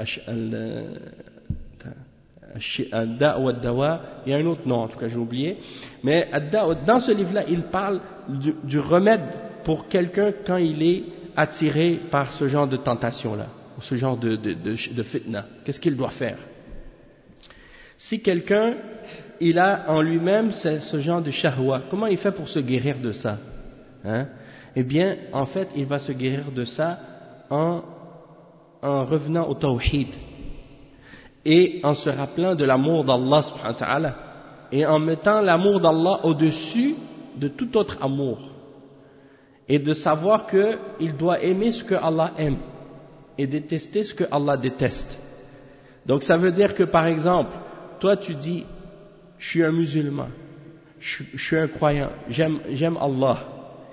Ad-Da' wa ad-Dawa, il y a un autre nom en tout cas j'ai oublié, mais dans ce livre-là il parle du, du remède pour quelqu'un quand il est attiré par ce genre de tentation-là, ou ce genre de, de, de, de fitna. Qu'est-ce qu'il doit faire? Si quelqu'un il a en lui-même ce, ce genre de shahwa, comment il fait pour se guérir de ça, hein? Eh bien, en fait, il va se guérir de ça en, en revenant au tawhid et en se rappelant de l'amour d'Allah subhanahu wa ta'ala et en mettant l'amour d'Allah au-dessus de tout autre amour et de savoir qu'il doit aimer ce que Allah aime et détester ce que Allah déteste. Donc ça veut dire que par exemple, toi tu dis je suis un musulman, je, je suis un croyant, j'aime, j'aime Allah.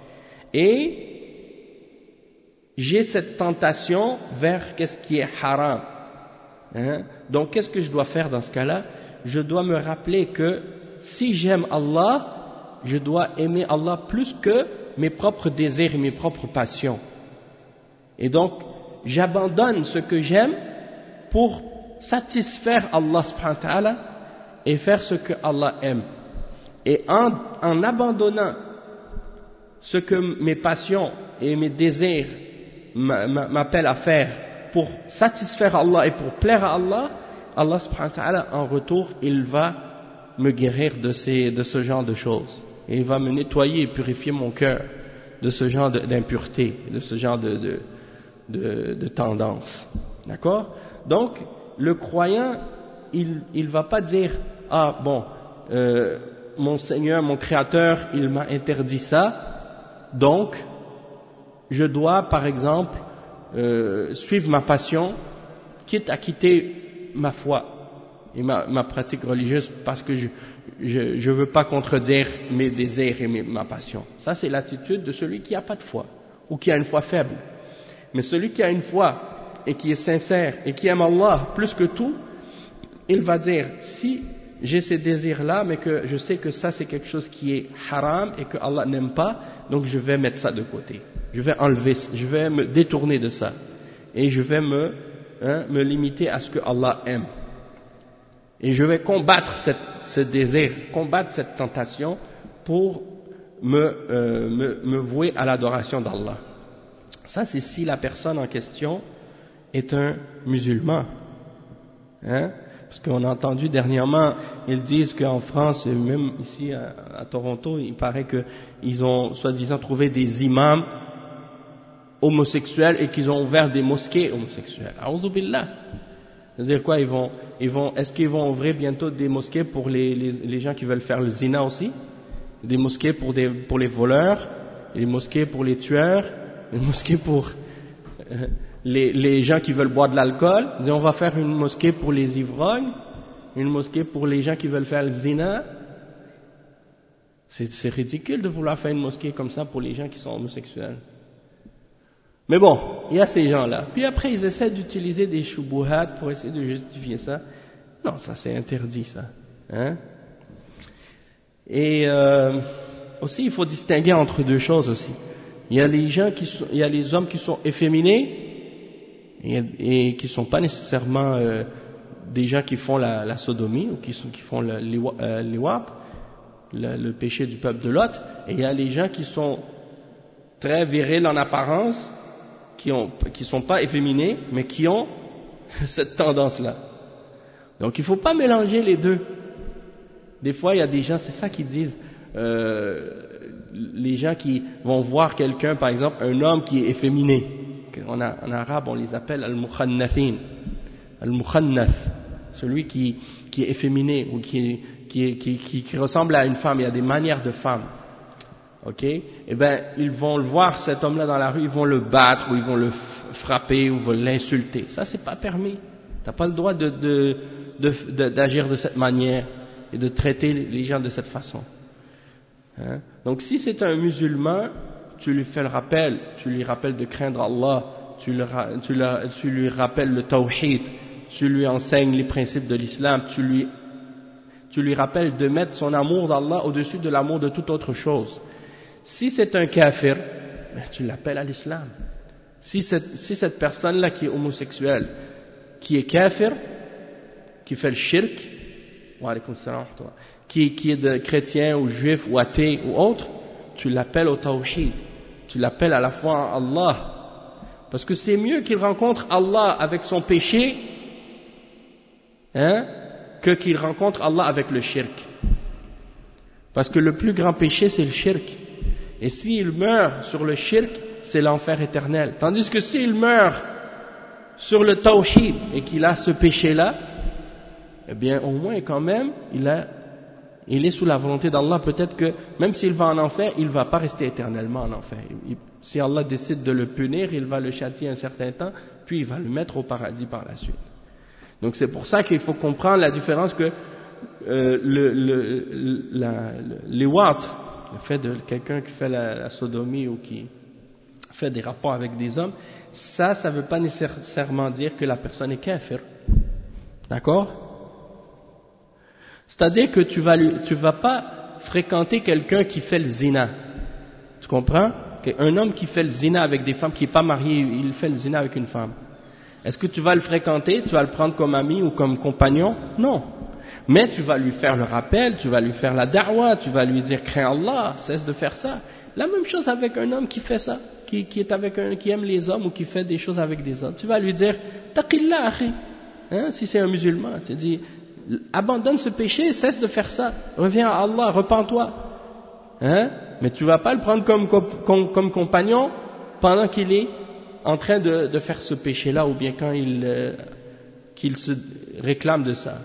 Et j'ai cette tentation vers qu'est-ce qui est haram. Hein? Donc qu'est-ce que je dois faire dans ce cas-là? Je dois me rappeler que si j'aime Allah, je dois aimer Allah plus que mes propres désirs et mes propres passions. Et donc j'abandonne ce que j'aime pour satisfaire Allah subhanahu wa ta'ala et faire ce que Allah aime. Et en, en abandonnant ce que mes passions et mes désirs m'appellent à faire pour satisfaire Allah et pour plaire à Allah, Allah subhanahu wa ta'ala en retour il va me guérir de, ces, de ce genre de choses et il va me nettoyer et purifier mon cœur de ce genre d'impureté, de ce genre de, de, de, de tendance. D'accord? Donc le croyant il il va pas dire ah bon euh, mon Seigneur, mon Créateur il m'a interdit ça, donc, je dois, par exemple, euh, suivre ma passion, quitte à quitter ma foi et ma, ma pratique religieuse parce que je je je veux pas contredire mes désirs et mes, ma passion. Ça, c'est l'attitude de celui qui n'a pas de foi ou qui a une foi faible. Mais celui qui a une foi et qui est sincère et qui aime Allah plus que tout, il va dire si j'ai ces désirs-là, mais que je sais que ça c'est quelque chose qui est haram et que Allah n'aime pas, donc je vais mettre ça de côté. Je vais enlever, je vais me détourner de ça. Et je vais me, hein, me limiter à ce que Allah aime. Et je vais combattre cette, ce désir, combattre cette tentation pour me, euh, me, me vouer à l'adoration d'Allah. Ça c'est si la personne en question est un musulman. Hein? Parce qu'on a entendu dernièrement, ils disent qu'en France, et même ici à, à Toronto, il paraît qu'ils ont soi-disant trouvé des imams homosexuels et qu'ils ont ouvert des mosquées homosexuelles. A'udhu billah. C'est-à-dire quoi, ils vont, ils vont, est-ce qu'ils vont ouvrir bientôt des mosquées pour les, les, les gens qui veulent faire le zina aussi? Des mosquées pour, des, pour les voleurs, des mosquées pour les tueurs, des mosquées pour... Euh, Les, les gens qui veulent boire de l'alcool, disent on va faire une mosquée pour les ivrognes, une mosquée pour les gens qui veulent faire le zina. C'est, c'est ridicule de vouloir faire une mosquée comme ça pour les gens qui sont homosexuels. Mais bon, il y a ces gens-là. Puis après, ils essaient d'utiliser des shubuhat pour essayer de justifier ça. Non, ça c'est interdit, ça. Hein? Et euh, aussi, il faut distinguer entre deux choses aussi. Il y a les gens qui sont, il y a les hommes qui sont efféminés et, et qui ne sont pas nécessairement euh, des gens qui font la, la sodomie ou qui, sont, qui font le euh, liwat, le, le péché du peuple de Lot, et il y a les gens qui sont très virils en apparence, qui ont, qui sont pas efféminés, mais qui ont cette tendance-là. Donc il ne faut pas mélanger les deux. Des fois il y a des gens, c'est ça qu'ils disent, euh, les gens qui vont voir quelqu'un, par exemple, un homme qui est efféminé. En, en arabe, on les appelle al-mukhannathin. Al-mukhannath, celui qui, qui est efféminé ou qui, qui, qui, qui, qui ressemble à une femme. Il y a des manières de femme. Ok? Eh ben, ils vont le voir, cet homme-là dans la rue, ils vont le battre ou ils vont le frapper ou vont l'insulter. Ça, c'est pas permis. T'as pas le droit de, de, de, de, d'agir de cette manière et de traiter les gens de cette façon. Hein? Donc, si c'est un musulman, tu lui fais le rappel, tu lui rappelles de craindre Allah, tu, le, tu, le, tu lui rappelles le tawhid, tu lui enseignes les principes de l'islam, tu lui, tu lui rappelles de mettre son amour d'Allah au-dessus de l'amour de toute autre chose. Si c'est un kafir, ben tu l'appelles à l'islam. Si cette, si cette personne-là qui est homosexuelle, qui est kafir, qui fait le shirk, wa alaykoum salam, qui, qui est de chrétien ou juif ou athée ou autre, tu l'appelles au tawhid, tu l'appelles à la foi en Allah. Parce que c'est mieux qu'il rencontre Allah avec son péché, hein, que qu'il rencontre Allah avec le shirk. Parce que le plus grand péché, c'est le shirk. Et s'il meurt sur le shirk, c'est l'enfer éternel. Tandis que s'il meurt sur le tawhid et qu'il a ce péché-là, eh bien, au moins, quand même, il a, il est sous la volonté d'Allah. Peut-être que, même s'il va en enfer, il ne va pas rester éternellement en enfer. Il, si Allah décide de le punir, il va le châtier un certain temps, puis il va le mettre au paradis par la suite. Donc c'est pour ça qu'il faut comprendre la différence que euh, le, le, la, le, les watts, le fait de quelqu'un qui fait la, la sodomie ou qui fait des rapports avec des hommes, ça, ça ne veut pas nécessairement dire que la personne est kafir. D'accord? C'est-à-dire que tu vas lui, tu vas pas fréquenter quelqu'un qui fait le zina. Tu comprends? Un homme qui fait le zina avec des femmes, qui n'est pas marié, il fait le zina avec une femme. Est-ce que tu vas le fréquenter? Tu vas le prendre comme ami ou comme compagnon? Non. Mais tu vas lui faire le rappel, tu vas lui faire la da'wa, tu vas lui dire crains Allah, cesse de faire ça. La même chose avec un homme qui fait ça, qui, qui est avec un, qui aime les hommes ou qui fait des choses avec des hommes. Tu vas lui dire taqillah akhi. Hein, si c'est un musulman, tu dis abandonne ce péché, cesse de faire ça, reviens à Allah, repens-toi. Hein? Mais tu vas pas le prendre comme, comme, comme compagnon pendant qu'il est en train de, de faire ce péché-là ou bien quand il, euh, qu'il se réclame de ça.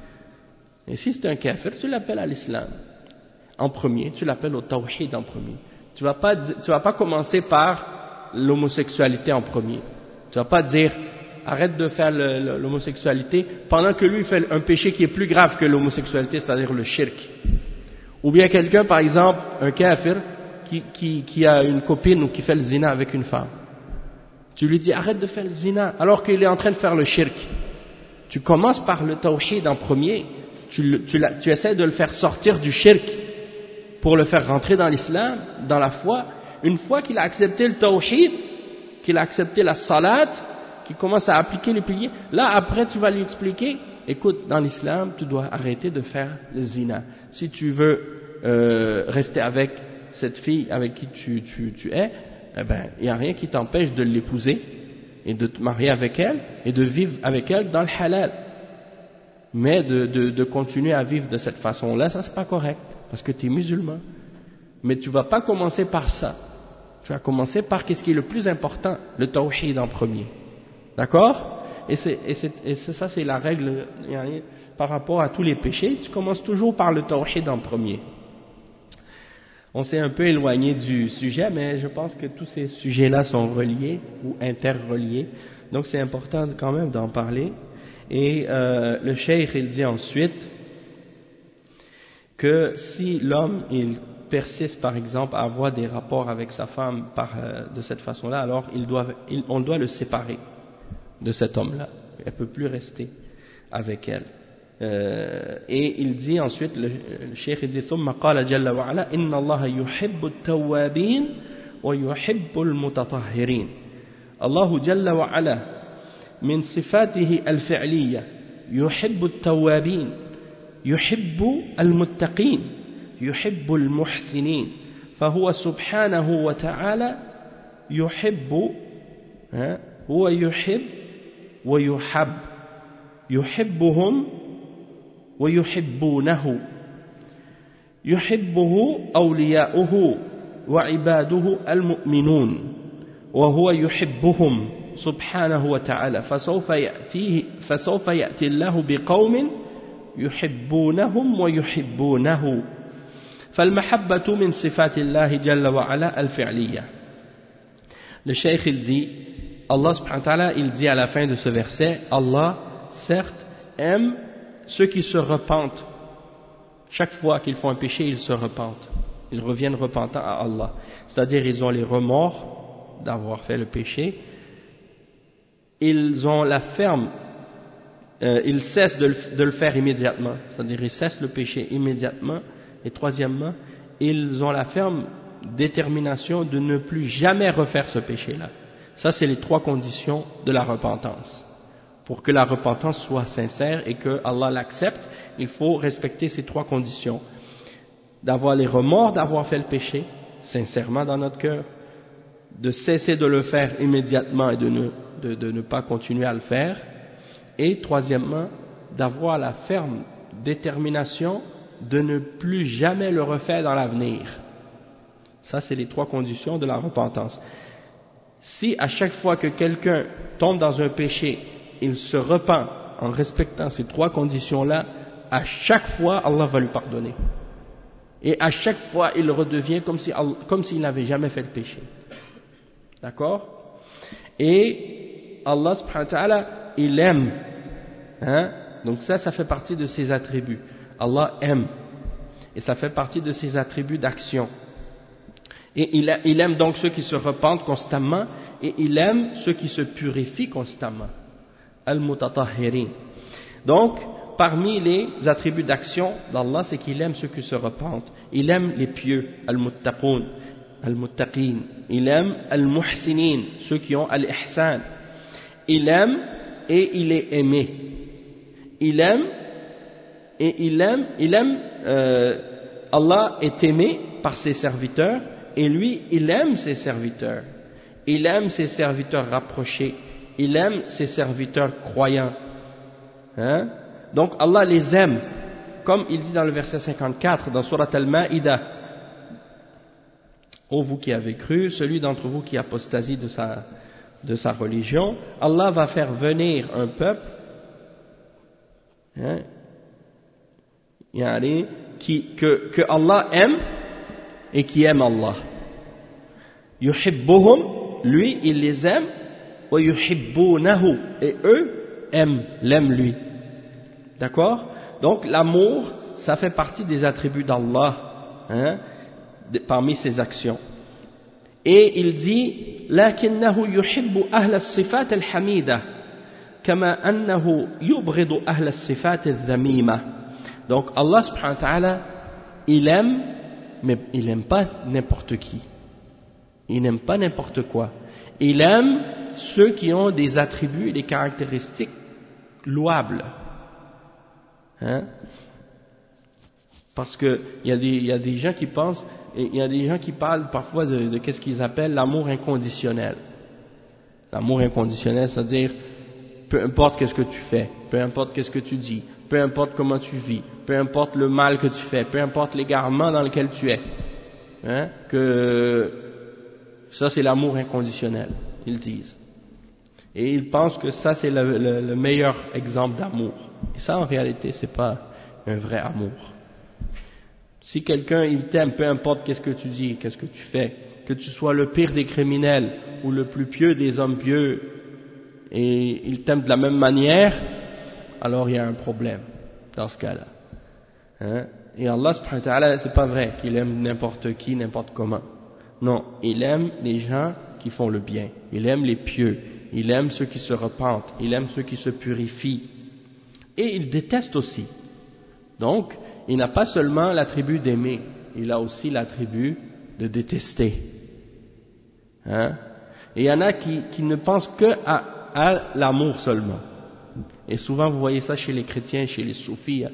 Et si c'est un kafir, tu l'appelles à l'islam en premier, tu l'appelles au tawhid en premier. Tu vas pas, tu vas pas commencer par l'homosexualité en premier. Tu vas pas dire arrête de faire le, le, l'homosexualité pendant que lui il fait un péché qui est plus grave que l'homosexualité, c'est-à-dire le shirk. Ou bien quelqu'un, par exemple, un kafir qui, qui, qui a une copine ou qui fait le zina avec une femme. Tu lui dis arrête de faire le zina alors qu'il est en train de faire le shirk. Tu commences par le tawhid en premier. Tu, tu, tu essaies de le faire sortir du shirk pour le faire rentrer dans l'islam, dans la foi. Une fois qu'il a accepté le tawhid, qu'il a accepté la salat, qu'il commence à appliquer les piliers, là après tu vas lui expliquer, écoute, dans l'islam tu dois arrêter de faire le zina. Si tu veux euh, rester avec cette fille avec qui tu, tu, tu es, eh ben il n'y a rien qui t'empêche de l'épouser et de te marier avec elle et de vivre avec elle dans le halal. Mais de, de, de continuer à vivre de cette façon-là, ça c'est pas correct, parce que tu es musulman. Mais tu vas pas commencer par ça. Tu vas commencer par qu'est-ce qui est le plus important, le tawhid en premier. D'accord? Et, c'est, et, c'est, et c'est, ça c'est la règle par rapport à tous les péchés, tu commences toujours par le tawhid en premier. On s'est un peu éloigné du sujet, mais je pense que tous ces sujets-là sont reliés ou interreliés, donc c'est important quand même d'en parler. Et euh, le cheikh il dit ensuite que si l'homme il persiste par exemple à avoir des rapports avec sa femme par, euh, de cette façon-là, alors il doit, il, on doit le séparer de cet homme-là. Elle ne peut plus rester avec elle. Euh, et il dit ensuite, le, le cheikh il dit ثم قال جل وعلا إن الله يحب التوابين ويحب المتطهرين. الله جل وعلا من صفاته الفعلية يحب التوابين يحب المتقين يحب المحسنين فهو سبحانه وتعالى يحب هو يحب ويحب يحبهم ويحبونه. يحبه أولياؤه وعباده المؤمنون وهو يحبهم سبحانه وتعالى فسوف يأتيه فسوف يأتي الله بقوم يحبونهم ويحبونه فالمحبة من صفات الله جل وعلا الفعلية. Le cheikh il dit, Allah subhanahu wa ta'ala il dit à la fin de ce verset, Allah certes aime ceux qui se repentent. Chaque fois qu'ils font un péché, ils se repentent. Ils reviennent repentants à Allah. C'est-à-dire, ils ont les remords d'avoir fait le péché. Ils ont la ferme, euh, ils cessent de le, de le faire immédiatement. C'est-à-dire, ils cessent le péché immédiatement. Et troisièmement, ils ont la ferme détermination de ne plus jamais refaire ce péché-là. Ça, c'est les trois conditions de la repentance. Pour que la repentance soit sincère et que Allah l'accepte, il faut respecter ces trois conditions. D'avoir les remords d'avoir fait le péché, sincèrement dans notre cœur, de cesser de le faire immédiatement et de ne, de, de ne pas continuer à le faire, et troisièmement, d'avoir la ferme détermination de ne plus jamais le refaire dans l'avenir. Ça, c'est les trois conditions de la repentance. Si à chaque fois que quelqu'un tombe dans un péché, il se repent en respectant ces trois conditions-là, à chaque fois, Allah va lui pardonner. Et à chaque fois, il redevient comme si, comme s'il n'avait jamais fait le péché. D'accord? Et Allah subhanahu wa ta'ala, il aime. Hein? Donc ça, ça fait partie de ses attributs. Allah aime. Et ça fait partie de ses attributs d'action. Et il, a, il aime donc ceux qui se repentent constamment, et il aime ceux qui se purifient constamment. Al-Mutatahhirin. Donc, parmi les attributs d'action d'Allah, c'est qu'il aime ceux qui se repentent. Il aime les pieux, Al-Muttaqoun, Al-Muttaqin. Il aime Al-Muhsinin, ceux qui ont Al-Ihsan. Il aime et il est aimé. Il aime et il aime, il aime, euh, Allah est aimé par ses serviteurs et lui, il aime ses serviteurs. Il aime ses serviteurs rapprochés. Il aime ses serviteurs croyants. Hein? Donc Allah les aime, comme il dit dans le verset cinquante-quatre, dans Surat Al-Ma'idah. Ô vous qui avez cru, celui d'entre vous qui apostasie de sa, de sa religion, Allah va faire venir un peuple, hein, qui, que, que Allah aime et qui aime Allah. Yuhibbuhum, lui, il les aime, wa yuhibbunahu, et eux aiment, l'aiment lui. D'accord? Donc l'amour, ça fait partie des attributs d'Allah, hein, parmi ses actions. Et il dit, lakinnahu yuhibbu ahla as-sifat al-hamida, kama annahu yubghidu ahla as-sifat al-dhamima. Donc Allah subhanahu wa ta'ala, il aime, mais il n'aime pas n'importe qui. Il n'aime pas n'importe quoi. Il aime ceux qui ont des attributs et des caractéristiques louables. Hein? Parce que il y a des, il y a des gens qui pensent, il y a des gens qui parlent parfois de, de qu'est-ce qu'ils appellent l'amour inconditionnel. L'amour inconditionnel, c'est-à-dire, peu importe qu'est-ce que tu fais, peu importe qu'est-ce que tu dis, peu importe comment tu vis, peu importe le mal que tu fais, peu importe l'égarement dans lequel tu es, hein, que ça c'est l'amour inconditionnel, ils disent. Et ils pensent que ça c'est le, le, le meilleur exemple d'amour. Et ça en réalité c'est pas un vrai amour. Si quelqu'un il t'aime, peu importe qu'est-ce que tu dis, qu'est-ce que tu fais, que tu sois le pire des criminels ou le plus pieux des hommes pieux, et il t'aime de la même manière, alors il y a un problème dans ce cas-là. Hein? Et Allah subhanahu wa ta'ala, c'est pas vrai qu'il aime n'importe qui, n'importe comment. Non, il aime les gens qui font le bien, il aime les pieux, il aime ceux qui se repentent, il aime ceux qui se purifient, et il déteste aussi. Donc, il n'a pas seulement l'attribut d'aimer, il a aussi l'attribut de détester. Hein? Et il y en a qui, qui ne pensent que à, à l'amour seulement. Et souvent vous voyez ça chez les chrétiens, chez les soufis.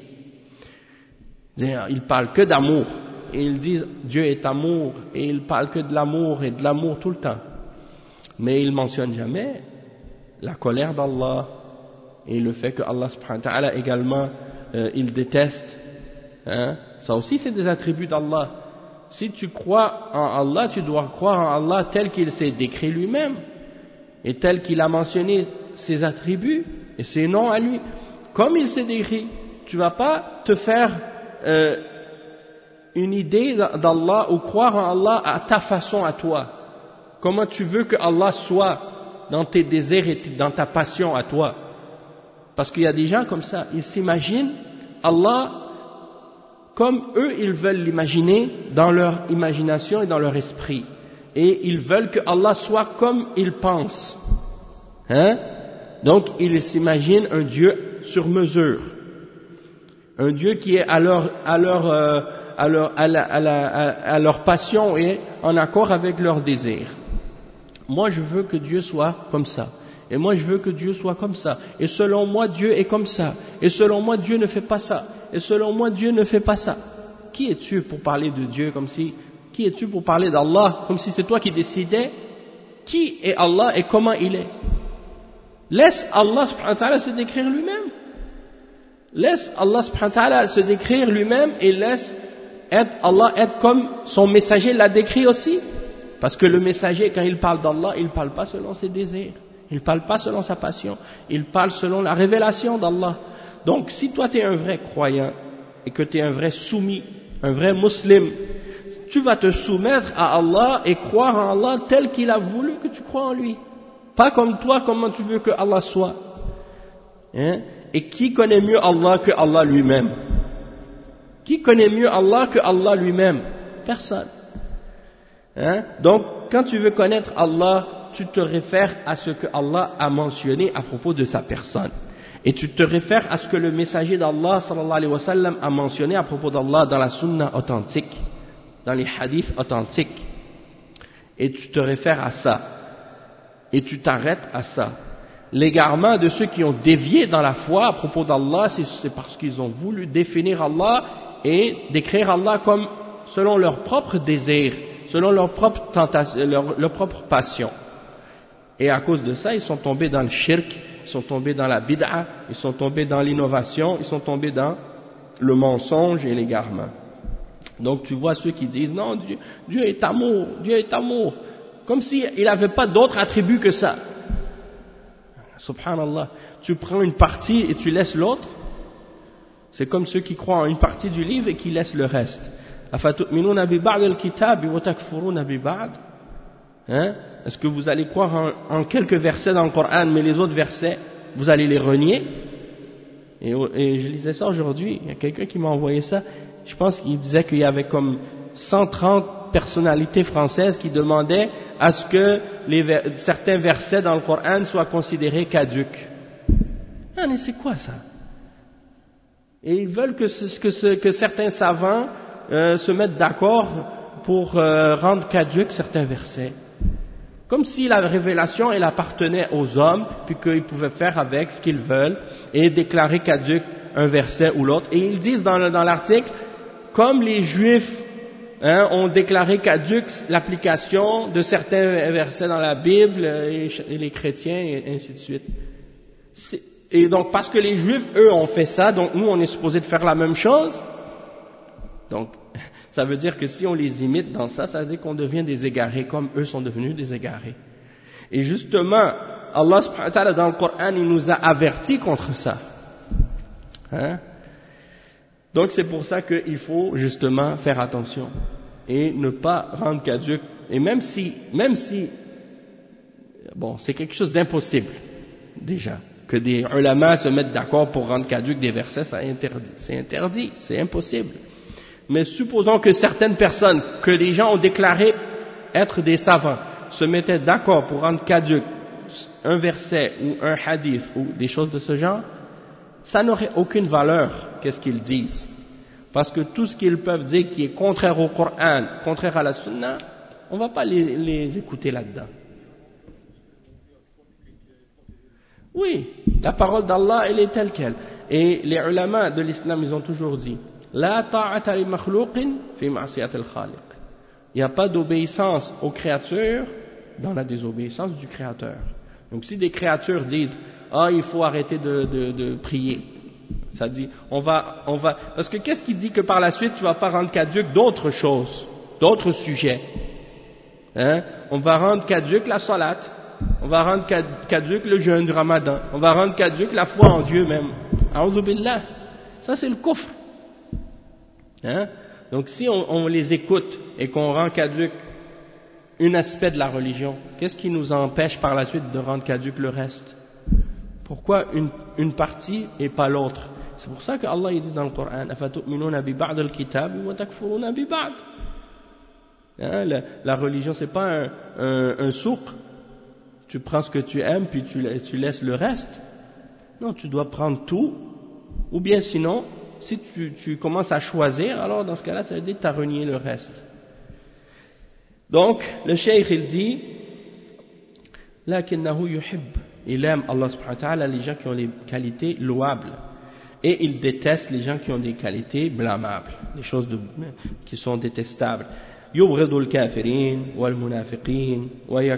Hein? Ils parlent que d'amour. Et ils disent Dieu est amour. Et ils parlent que de l'amour et de l'amour tout le temps. Mais ils ne mentionnent jamais la colère d'Allah et le fait que Allah subhanahu wa ta'ala également euh, il déteste Hein? Ça aussi c'est des attributs d'Allah. Si tu crois en Allah, tu dois croire en Allah tel qu'il s'est décrit lui-même et tel qu'il a mentionné ses attributs et ses noms à lui. Comme il s'est décrit, tu ne vas pas te faire euh, une idée d'Allah ou croire en Allah à ta façon à toi. Comment tu veux que Allah soit dans tes désirs et dans ta passion à toi. Parce qu'il y a des gens comme ça, ils s'imaginent Allah comme eux, ils veulent l'imaginer dans leur imagination et dans leur esprit. Et ils veulent que Allah soit comme ils pensent. Hein? Donc, ils s'imaginent un Dieu sur mesure. Un Dieu qui est à leur, à leur, euh, à leur, à la, à la, à leur passion et en accord avec leurs désirs. Moi, je veux que Dieu soit comme ça. Et moi, je veux que Dieu soit comme ça. Et selon moi, Dieu est comme ça. Et selon moi, Dieu ne fait pas ça. Et selon moi, Dieu ne fait pas ça. Qui es-tu pour parler de Dieu comme si... Qui es-tu pour parler d'Allah comme si c'est toi qui décidais qui est Allah et comment il est? Laisse Allah subhanahu wa ta'ala se décrire lui-même. Laisse Allah subhanahu wa ta'ala se décrire lui-même et laisse être Allah être comme son messager l'a décrit aussi. Parce que le messager, quand il parle d'Allah, il ne parle pas selon ses désirs. Il ne parle pas selon sa passion. Il parle selon la révélation d'Allah. Donc, si toi tu es un vrai croyant et que tu es un vrai soumis, un vrai musulman, tu vas te soumettre à Allah et croire en Allah tel qu'il a voulu que tu crois en lui. Pas comme toi, comment tu veux que Allah soit. Hein? Et qui connaît mieux Allah que Allah lui-même? Qui connaît mieux Allah que Allah lui-même? Personne. Hein? Donc, quand tu veux connaître Allah, tu te réfères à ce que Allah a mentionné à propos de sa personne. Et tu te réfères à ce que le messager d'Allah sallallahu alayhi wa sallam a mentionné à propos d'Allah dans la sunna authentique, dans les hadiths authentiques. Et tu te réfères à ça. Et tu t'arrêtes à ça. L'égarement de ceux qui ont dévié dans la foi à propos d'Allah, c'est parce qu'ils ont voulu définir Allah et décrire Allah comme selon leur propre désir, selon leur propre tentation, leur, leur propre passion. Et à cause de ça, ils sont tombés dans le shirk, ils sont tombés dans la bid'a, ils sont tombés dans l'innovation, ils sont tombés dans le mensonge et l'égarement. Donc tu vois ceux qui disent non, Dieu, Dieu est amour, Dieu est amour, comme s'il n'avait pas d'autres attributs que ça. Subhanallah, tu prends une partie et tu laisses l'autre. C'est comme ceux qui croient en une partie du livre et qui laissent le reste. أفتؤمنون ببعض الكتاب وتكفرون ببعض. Hein? Est-ce que vous allez croire en, en quelques versets dans le Coran, mais les autres versets, vous allez les renier? Et, et je lisais ça aujourd'hui, il y a quelqu'un qui m'a envoyé ça, je pense qu'il disait qu'il y avait comme cent trente personnalités françaises qui demandaient à ce que les, certains versets dans le Coran soient considérés caducs. Ah, mais c'est quoi ça? Et ils veulent que, ce, que, ce, que certains savants euh, se mettent d'accord pour euh, rendre caducs certains versets. Comme si la révélation, elle appartenait aux hommes, puis qu'ils pouvaient faire avec ce qu'ils veulent, et déclarer caduc un verset ou l'autre. Et ils disent dans, dans l'article, comme les Juifs hein, ont déclaré caduc l'application de certains versets dans la Bible, et, et les chrétiens, et ainsi de suite. Et donc, parce que les Juifs, eux, ont fait ça, donc nous, on est supposé de faire la même chose. Donc, ça veut dire que si on les imite dans ça, ça veut dire qu'on devient des égarés, comme eux sont devenus des égarés. Et justement, Allah subhanahu wa ta'ala dans le Coran, il nous a avertis contre ça. Hein? Donc c'est pour ça qu'il faut justement faire attention et ne pas rendre caduc. Et même si, même si, bon, c'est quelque chose d'impossible, déjà, que des ulama se mettent d'accord pour rendre caduc des versets, ça est interdit. C'est interdit, c'est impossible. Mais supposons que certaines personnes, que les gens ont déclaré être des savants, se mettaient d'accord pour rendre caduc un verset ou un hadith ou des choses de ce genre, ça n'aurait aucune valeur, qu'est-ce qu'ils disent. Parce que tout ce qu'ils peuvent dire qui est contraire au Coran, contraire à la Sunna, on ne va pas les, les écouter là-dedans. Oui, la parole d'Allah, elle est telle qu'elle. Et les ulama de l'islam, ils ont toujours dit, La ta'ata li makhlouqin fi ma'siyat al-khaliq. Il n'y a pas d'obéissance aux créatures dans la désobéissance du Créateur. Donc si des créatures disent, ah, il faut arrêter de, de, de prier, Ça dit, on va, on va, parce que qu'est-ce qui dit que par la suite tu vas pas rendre caduque d'autres choses, d'autres sujets, hein? On va rendre caduque la salat, on va rendre caduque le jeûne du Ramadan, on va rendre caduque la foi en Dieu même. A'udhu billah. Ça c'est le kufr. Hein? Donc si on, on les écoute et qu'on rend caduque un aspect de la religion, qu'est-ce qui nous empêche par la suite de rendre caduque le reste? Pourquoi une, une partie et pas l'autre? C'est pour ça que Allah dit dans le Coran, أَفَتُؤْمِنُونَ بِبَعْضِ الْكِتَابِ وَتَكْفُرُونَ بِبَعْضِ. Hein, la, la religion c'est pas un, un, un souk. Tu prends ce que tu aimes puis tu, tu laisses le reste. Non, tu dois prendre tout, ou bien sinon, si tu, tu commences à choisir, alors dans ce cas-là, ça veut dire que tu as renié le reste. Donc, le cheikh il dit, لَكِنَّهُ يُحِبُّ, il aime Allah subhanahu wa ta'ala les gens qui ont les qualités louables, et il déteste les gens qui ont des qualités blâmables, des choses de, qui sont détestables. يبغض الكافرين والمنافقين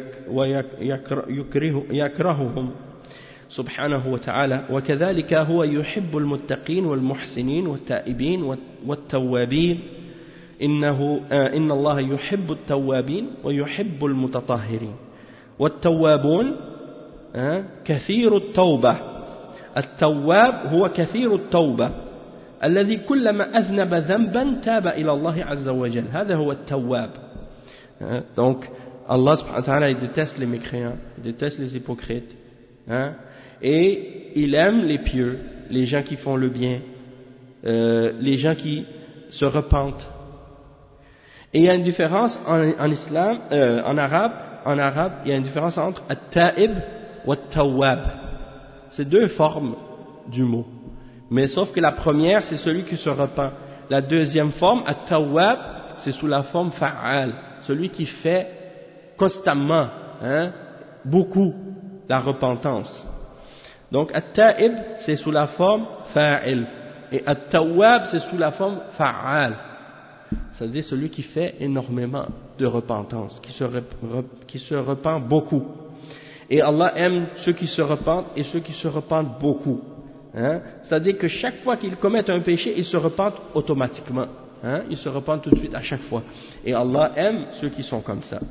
ويكرههم سبحانه وتعالى وكذلك هو يحب المتقين والمحسنين والتائبين والتوابين إنه إن الله يحب التوابين ويحب المتطهرين والتوابون كثير التوبة التواب هو كثير التوبة الذي كلما أذنب ذنبا تاب إلى الله عز وجل هذا هو التواب. Donc Allah subhanahu wa ta'ala il déteste les mécréants, il déteste les hypocrites, hein, et il aime les pieux, les gens qui font le bien, euh, les gens qui se repentent. Et il y a une différence en, en islam, euh, en arabe, en arabe, il y a une différence entre at-ta'ib ou at-tawwab. C'est deux formes du mot. Mais sauf que la première, c'est celui qui se repent. La deuxième forme, at-tawwab, c'est sous la forme fa'al, celui qui fait constamment, hein, beaucoup la repentance. Donc at-ta'ib, c'est sous la forme fa'il, et at-tawwab, c'est sous la forme fa'al. C'est-à-dire celui qui fait énormément de repentance, qui se, rep, qui se repent beaucoup. Et Allah aime ceux qui se repentent et ceux qui se repentent beaucoup. Hein? C'est-à-dire que chaque fois qu'ils commettent un péché, ils se repentent automatiquement. Hein? Ils se repentent tout de suite à chaque fois. Et Allah aime ceux qui sont comme ça.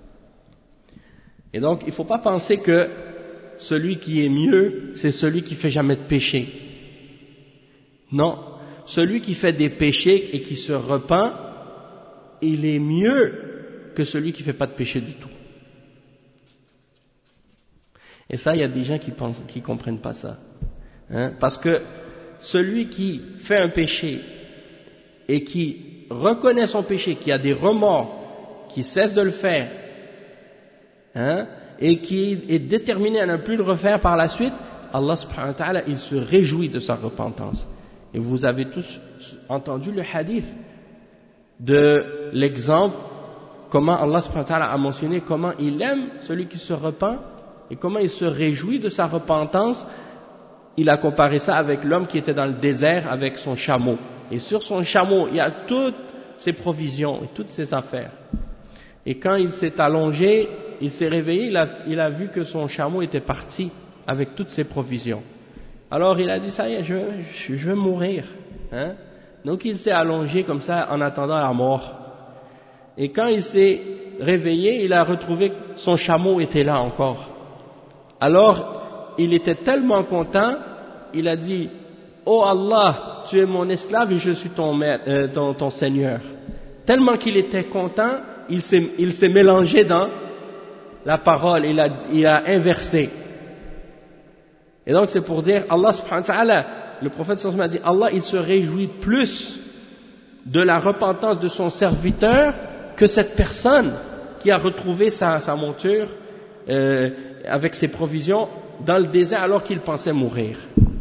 Et donc, il ne faut pas penser que celui qui est mieux, c'est celui qui fait jamais de péché. Non. Celui qui fait des péchés et qui se repent, il est mieux que celui qui ne fait pas de péché du tout. Et ça, il y a des gens qui pensent, qui comprennent pas ça. Hein? Parce que celui qui fait un péché et qui reconnaît son péché, qui a des remords, qui cesse de le faire, hein, et qui est déterminé à ne plus le refaire par la suite, Allah subhanahu wa ta'ala, il se réjouit de sa repentance. Et vous avez tous entendu le hadith de l'exemple, comment Allah subhanahu wa ta'ala a mentionné comment il aime celui qui se repent et comment il se réjouit de sa repentance. Il a comparé ça avec l'homme qui était dans le désert avec son chameau. Et sur son chameau, il y a toutes ses provisions et toutes ses affaires. Et quand il s'est allongé, il s'est réveillé, il a, il a vu que son chameau était parti avec toutes ses provisions. Alors il a dit, ça y est, je, je, je vais mourir. Hein? Donc il s'est allongé comme ça en attendant la mort. Et quand il s'est réveillé, il a retrouvé que son chameau était là encore. Alors il était tellement content, il a dit, oh Allah, tu es mon esclave et je suis ton, maître, euh, ton, ton Seigneur. Tellement qu'il était content, il s'est, il s'est mélangé dans la parole, il a, il a inversé. Et donc c'est pour dire, Allah subhanahu wa ta'ala, le prophète sallallahu alayhi wa sallam a dit, Allah il se réjouit plus de la repentance de son serviteur que cette personne qui a retrouvé sa, sa monture euh, avec ses provisions dans le désert alors qu'il pensait mourir.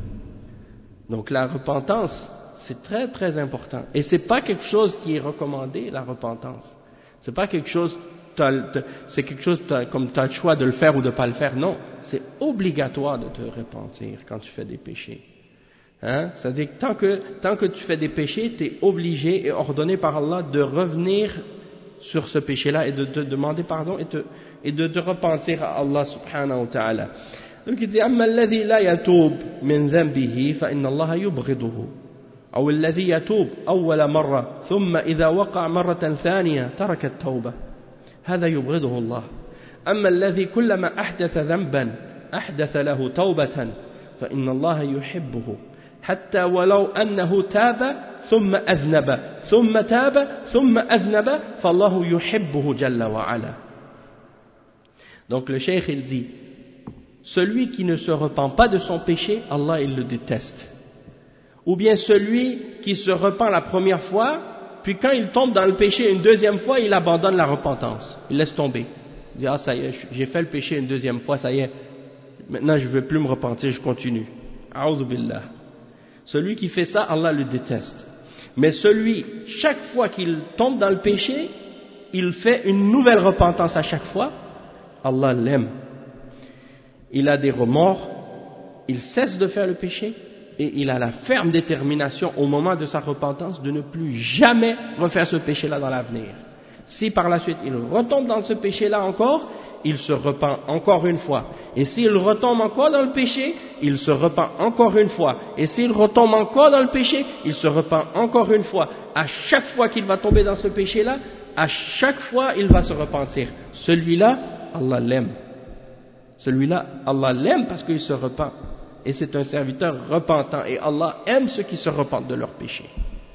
Donc la repentance, c'est très très important. Et c'est pas quelque chose qui est recommandé, la repentance. C'est pas quelque chose, c'est quelque chose comme tu as le choix de le faire ou de ne pas le faire. Non, c'est obligatoire de te repentir quand tu fais des péchés. Hein? C'est-à-dire que tant, que tant que tu fais des péchés, tu es obligé et ordonné par Allah de revenir sur ce péché-là et de te demander pardon et, te, et de te repentir à Allah subhanahu wa ta'ala. Donc il dit أما الذي لا يتوب من ذنبه فإن الله يبغضه أو الذي يتوب أول مرة ثم إذا وقع مرة ثانية ترك التوبة هذا يبغضه الله أما الذي كلما أحدث ذنبا أحدث له توبة فإن الله يحبه حتى ولو أنه تاب ثم أذنب ثم تاب ثم أذنب فالله يحبه جل وعلا. Donc le cheikh il dit, celui qui ne se repent pas de son péché, Allah il le déteste. Ou bien celui qui se repent la première fois, puis quand il tombe dans le péché une deuxième fois, il abandonne la repentance, il laisse tomber. Il dit, ah ça y est, j'ai fait le péché une deuxième fois, ça y est, maintenant je ne veux plus me repentir, je continue. A'udhu billah. Celui qui fait ça, Allah le déteste. Mais celui, chaque fois qu'il tombe dans le péché, il fait une nouvelle repentance à chaque fois, Allah l'aime. Il a des remords, il cesse de faire le péché, et il a la ferme détermination au moment de sa repentance de ne plus jamais refaire ce péché-là dans l'avenir. Si par la suite il retombe dans ce péché-là encore, il se repent encore une fois. Et s'il retombe encore dans le péché, il se repent encore une fois. Et s'il retombe encore dans le péché, il se repent encore une fois. À chaque fois qu'il va tomber dans ce péché-là, à chaque fois il va se repentir. Celui-là, Allah l'aime. Celui-là, Allah l'aime parce qu'il se repent. Et c'est un serviteur repentant. Et Allah aime ceux qui se repentent de leurs péchés.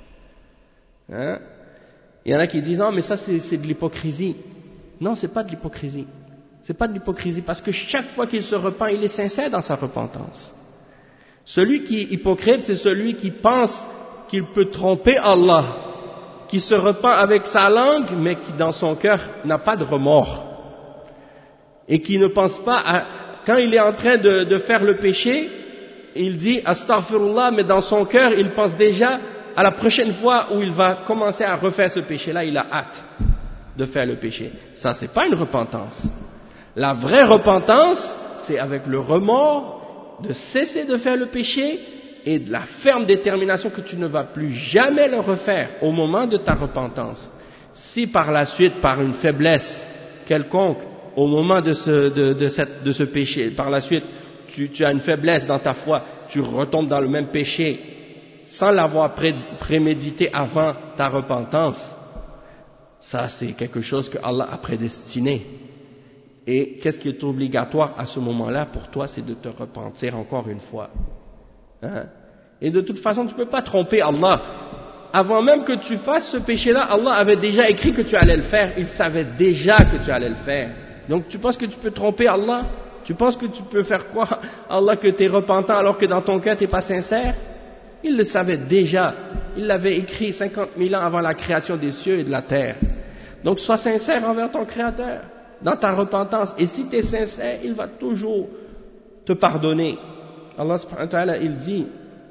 Hein? Il y en a qui disent, non, mais ça c'est, c'est de l'hypocrisie. Non, c'est pas de l'hypocrisie. C'est pas de l'hypocrisie parce que chaque fois qu'il se repent, il est sincère dans sa repentance. Celui qui est hypocrite, c'est celui qui pense qu'il peut tromper Allah, qui se repent avec sa langue, mais qui dans son cœur n'a pas de remords. Et qui ne pense pas à, quand il est en train de, de faire le péché, il dit astaghfirullah, mais dans son cœur, il pense déjà à la prochaine fois où il va commencer à refaire ce péché-là, il a hâte de faire le péché. Ça, c'est pas une repentance. La vraie repentance, c'est avec le remords de cesser de faire le péché et de la ferme détermination que tu ne vas plus jamais le refaire au moment de ta repentance. Si par la suite, par une faiblesse quelconque, au moment de ce, de, de cette, de ce péché, par la suite, tu, tu as une faiblesse dans ta foi, tu retombes dans le même péché sans l'avoir pré, prémédité avant ta repentance, ça c'est quelque chose que Allah a prédestiné. Et qu'est-ce qui est obligatoire à ce moment-là pour toi, c'est de te repentir encore une fois. Hein? Et de toute façon, tu ne peux pas tromper Allah. Avant même que tu fasses ce péché-là, Allah avait déjà écrit que tu allais le faire. Il savait déjà que tu allais le faire. Donc tu penses que tu peux tromper Allah? Tu penses que tu peux faire croire à Allah que tu es repentant alors que dans ton cœur tu n'es pas sincère? Il le savait déjà. Il l'avait écrit cinquante mille ans avant la création des cieux et de la terre. Donc sois sincère envers ton Créateur dans ta repentance. Et si tu es sincère, il va toujours te pardonner. Allah subhanahu wa ta'ala, il dit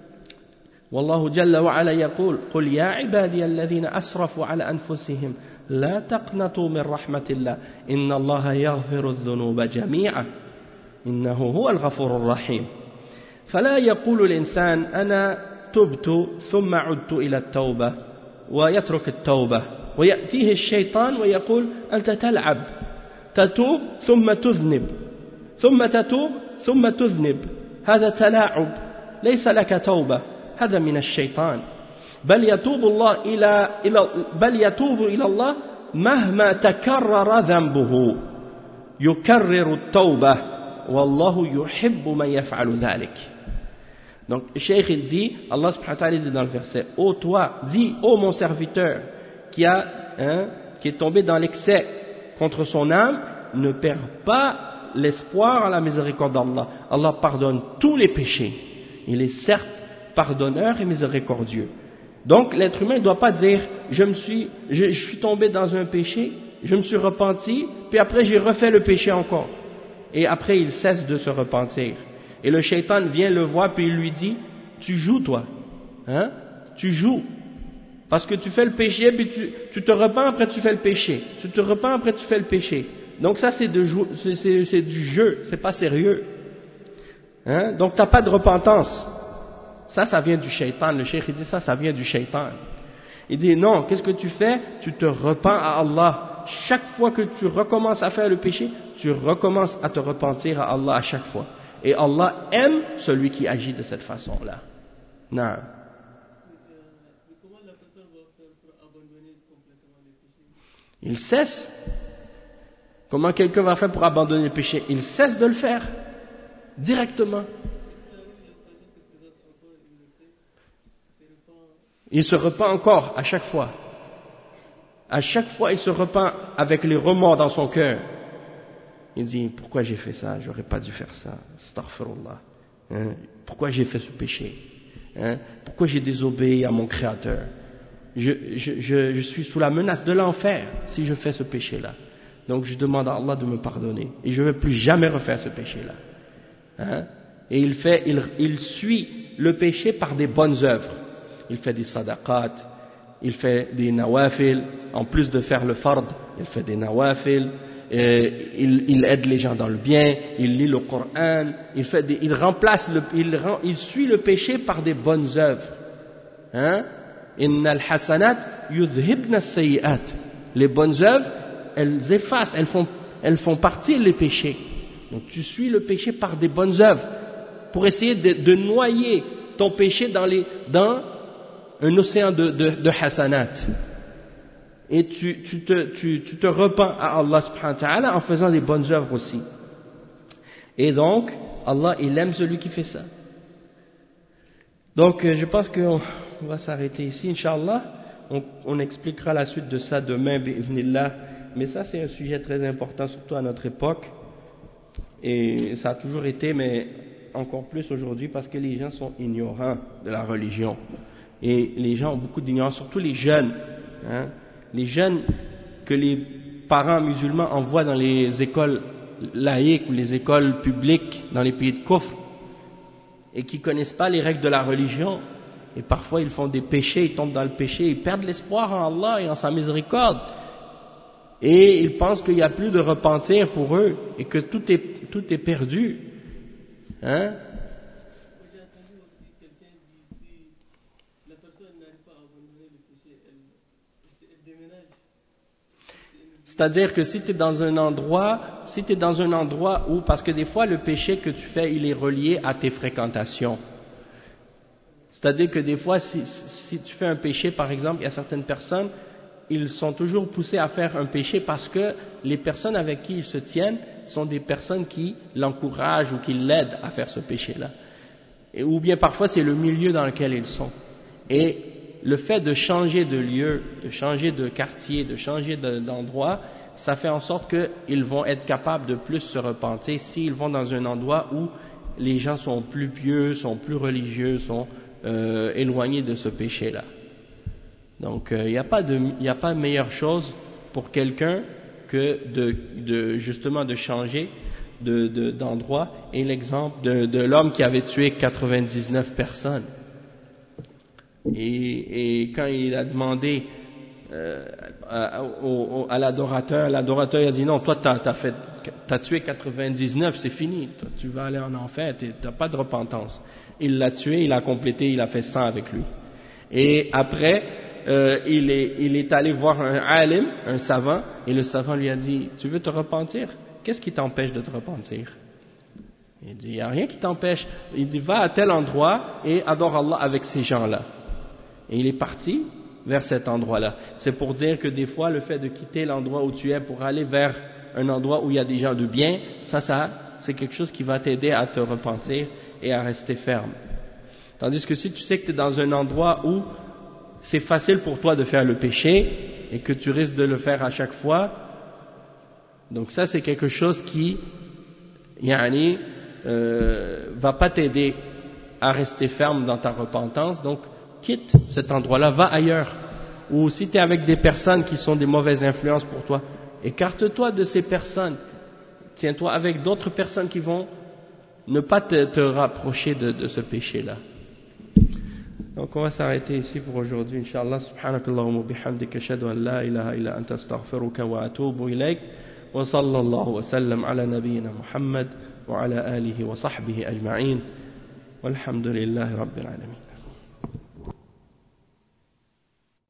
Wallahu jalla wa ala yaqul Qul ya ibadi alladhina asrafu ala anfusihim la taqnatu min rahmatillah inna allaha yaghfiru adh-dhunuba jami'a innahu huwa al-ghafur ar-rahim فلا يقول الإنسان أنا تبت ثم عدت إلى التوبة ويترك التوبة ويأتيه الشيطان ويقول أنت تلعب تتوب ثم تذنب ثم تتوب ثم تذنب هذا تلاعب ليس لك توبة هذا من الشيطان بل يتوب الله إلى, إلى بل يتوب إلى الله مهما تكرر ذنبه يكرر التوبة والله يحب من يفعل ذلك. Donc, le cheikh il dit, Allah subhanahu wa ta'ala dit dans le verset, ô toi, dis, ô mon serviteur, qui a, hein, qui est tombé dans l'excès contre son âme, ne perds pas l'espoir à la miséricorde d'Allah. Allah pardonne tous les péchés. Il est certes pardonneur et miséricordieux. Donc, l'être humain ne doit pas dire, je me suis, je, je suis tombé dans un péché, je me suis repenti, puis après j'ai refait le péché encore. Et après il cesse de se repentir. Et le shaitan vient le voir puis il lui dit, tu joues toi, hein, tu joues, parce que tu fais le péché puis tu, tu te repens après tu fais le péché, tu te repens après tu fais le péché. Donc ça c'est, de jou- c'est, c'est, c'est du jeu, c'est pas sérieux, hein. Donc t'as pas de repentance. Ça, ça vient du shaitan. Le cheikh il dit ça, ça vient du shaitan. Il dit non, qu'est-ce que tu fais? Tu te repens à Allah. Chaque fois que tu recommences à faire le péché, tu recommences à te repentir à Allah à chaque fois. Et Allah aime celui qui agit de cette façon-là. Non. Il cesse. Comment quelqu'un va faire pour abandonner le péché? Il cesse de le faire. Directement. Il se repent encore à chaque fois. À chaque fois, il se repent avec les remords dans son cœur. Il dit, pourquoi j'ai fait ça? J'aurais pas dû faire ça. Astaghfirullah. Hein? Pourquoi j'ai fait ce péché? Hein? Pourquoi j'ai désobéi à mon Créateur? Je, je, je, je suis sous la menace de l'enfer si je fais ce péché-là. Donc je demande à Allah de me pardonner. Et je ne vais plus jamais refaire ce péché-là. Hein? Et il fait, il, il suit le péché par des bonnes œuvres. Il fait des sadaqat, il fait des nawafil, en plus de faire le fard, il fait des nawafil, et il, il aide les gens dans le bien, il lit le Coran, il, fait des, il remplace, le, il, il suit le péché par des bonnes œuvres. Hein? Innal hasanat yudhibna as-sayyi'at. Les bonnes œuvres, elles effacent, elles font, elles font partir les péchés. Donc tu suis le péché par des bonnes œuvres pour essayer de, de noyer ton péché dans, les, dans un océan de, de, de hasanat. Et tu, tu, te, tu, tu te repens à Allah subhanahu wa ta'ala en faisant des bonnes œuvres aussi. Et donc, Allah, il aime celui qui fait ça. Donc, je pense qu'on va s'arrêter ici, Inch'Allah. On, on expliquera la suite de ça demain, bi'idhnillah. Mais ça, c'est un sujet très important, surtout à notre époque. Et ça a toujours été, mais encore plus aujourd'hui, parce que les gens sont ignorants de la religion. Et les gens ont beaucoup d'ignorance, surtout les jeunes. Hein. Les jeunes que les parents musulmans envoient dans les écoles laïques ou les écoles publiques dans les pays de Kufr et qui ne connaissent pas les règles de la religion. Et parfois ils font des péchés, ils tombent dans le péché, ils perdent l'espoir en Allah et en sa miséricorde. Et ils pensent qu'il n'y a plus de repentir pour eux et que tout est, tout est perdu. Hein? C'est-à-dire que si tu es dans un endroit, si tu es dans un endroit où, parce que des fois le péché que tu fais, il est relié à tes fréquentations. C'est-à-dire que des fois, si, si tu fais un péché, par exemple, il y a certaines personnes, ils sont toujours poussés à faire un péché parce que les personnes avec qui ils se tiennent sont des personnes qui l'encouragent ou qui l'aident à faire ce péché-là. Et, ou bien parfois c'est le milieu dans lequel ils sont. Et le fait de changer de lieu, de changer de quartier, de changer de, d'endroit, ça fait en sorte qu'ils vont être capables de plus se repentir s'ils vont dans un endroit où les gens sont plus pieux, sont plus religieux, sont euh, éloignés de ce péché-là. Donc il euh, n'y a pas de, il n'y a pas de meilleure chose pour quelqu'un que de, de justement de changer de, de, d'endroit. Et l'exemple de, de l'homme qui avait tué quatre-vingt-dix-neuf personnes. Et, et quand il a demandé euh, à, au, à l'adorateur, l'adorateur il a dit non, toi t'as, t'as fait, t'as tué quatre-vingt-dix-neuf, c'est fini, toi, tu vas aller en enfer, t'as pas de repentance. Il l'a tué, il a complété, il a fait cent avec lui. Et après, euh, il est, il est allé voir un alim, un savant, et le savant lui a dit, tu veux te repentir? Qu'est-ce qui t'empêche de te repentir? Il dit, il n'y a rien qui t'empêche. Il dit, va à tel endroit et adore Allah avec ces gens-là. Et il est parti vers cet endroit-là. C'est pour dire que des fois, le fait de quitter l'endroit où tu es pour aller vers un endroit où il y a des gens de bien, ça, ça, c'est quelque chose qui va t'aider à te repentir et à rester ferme. Tandis que si tu sais que tu es dans un endroit où c'est facile pour toi de faire le péché et que tu risques de le faire à chaque fois, donc ça, c'est quelque chose qui, yani, euh, va pas t'aider à rester ferme dans ta repentance. Donc, quitte cet endroit-là, va ailleurs. Ou si tu es avec des personnes qui sont des mauvaises influences pour toi, écarte-toi de ces personnes. Tiens-toi avec d'autres personnes qui vont ne pas te, te rapprocher de, de ce péché-là. Donc on va s'arrêter ici pour aujourd'hui, Inch'Allah. Subhanakallahumma bihamdika ashhadu an la ilaha illa anta astaghfiruka wa atubu ilayk. Wa sallallahu wa sallam ala nabiyyina Muhammad wa ala alihi wa sahbihi ajma'in. Walhamdulillahi rabbil alamin.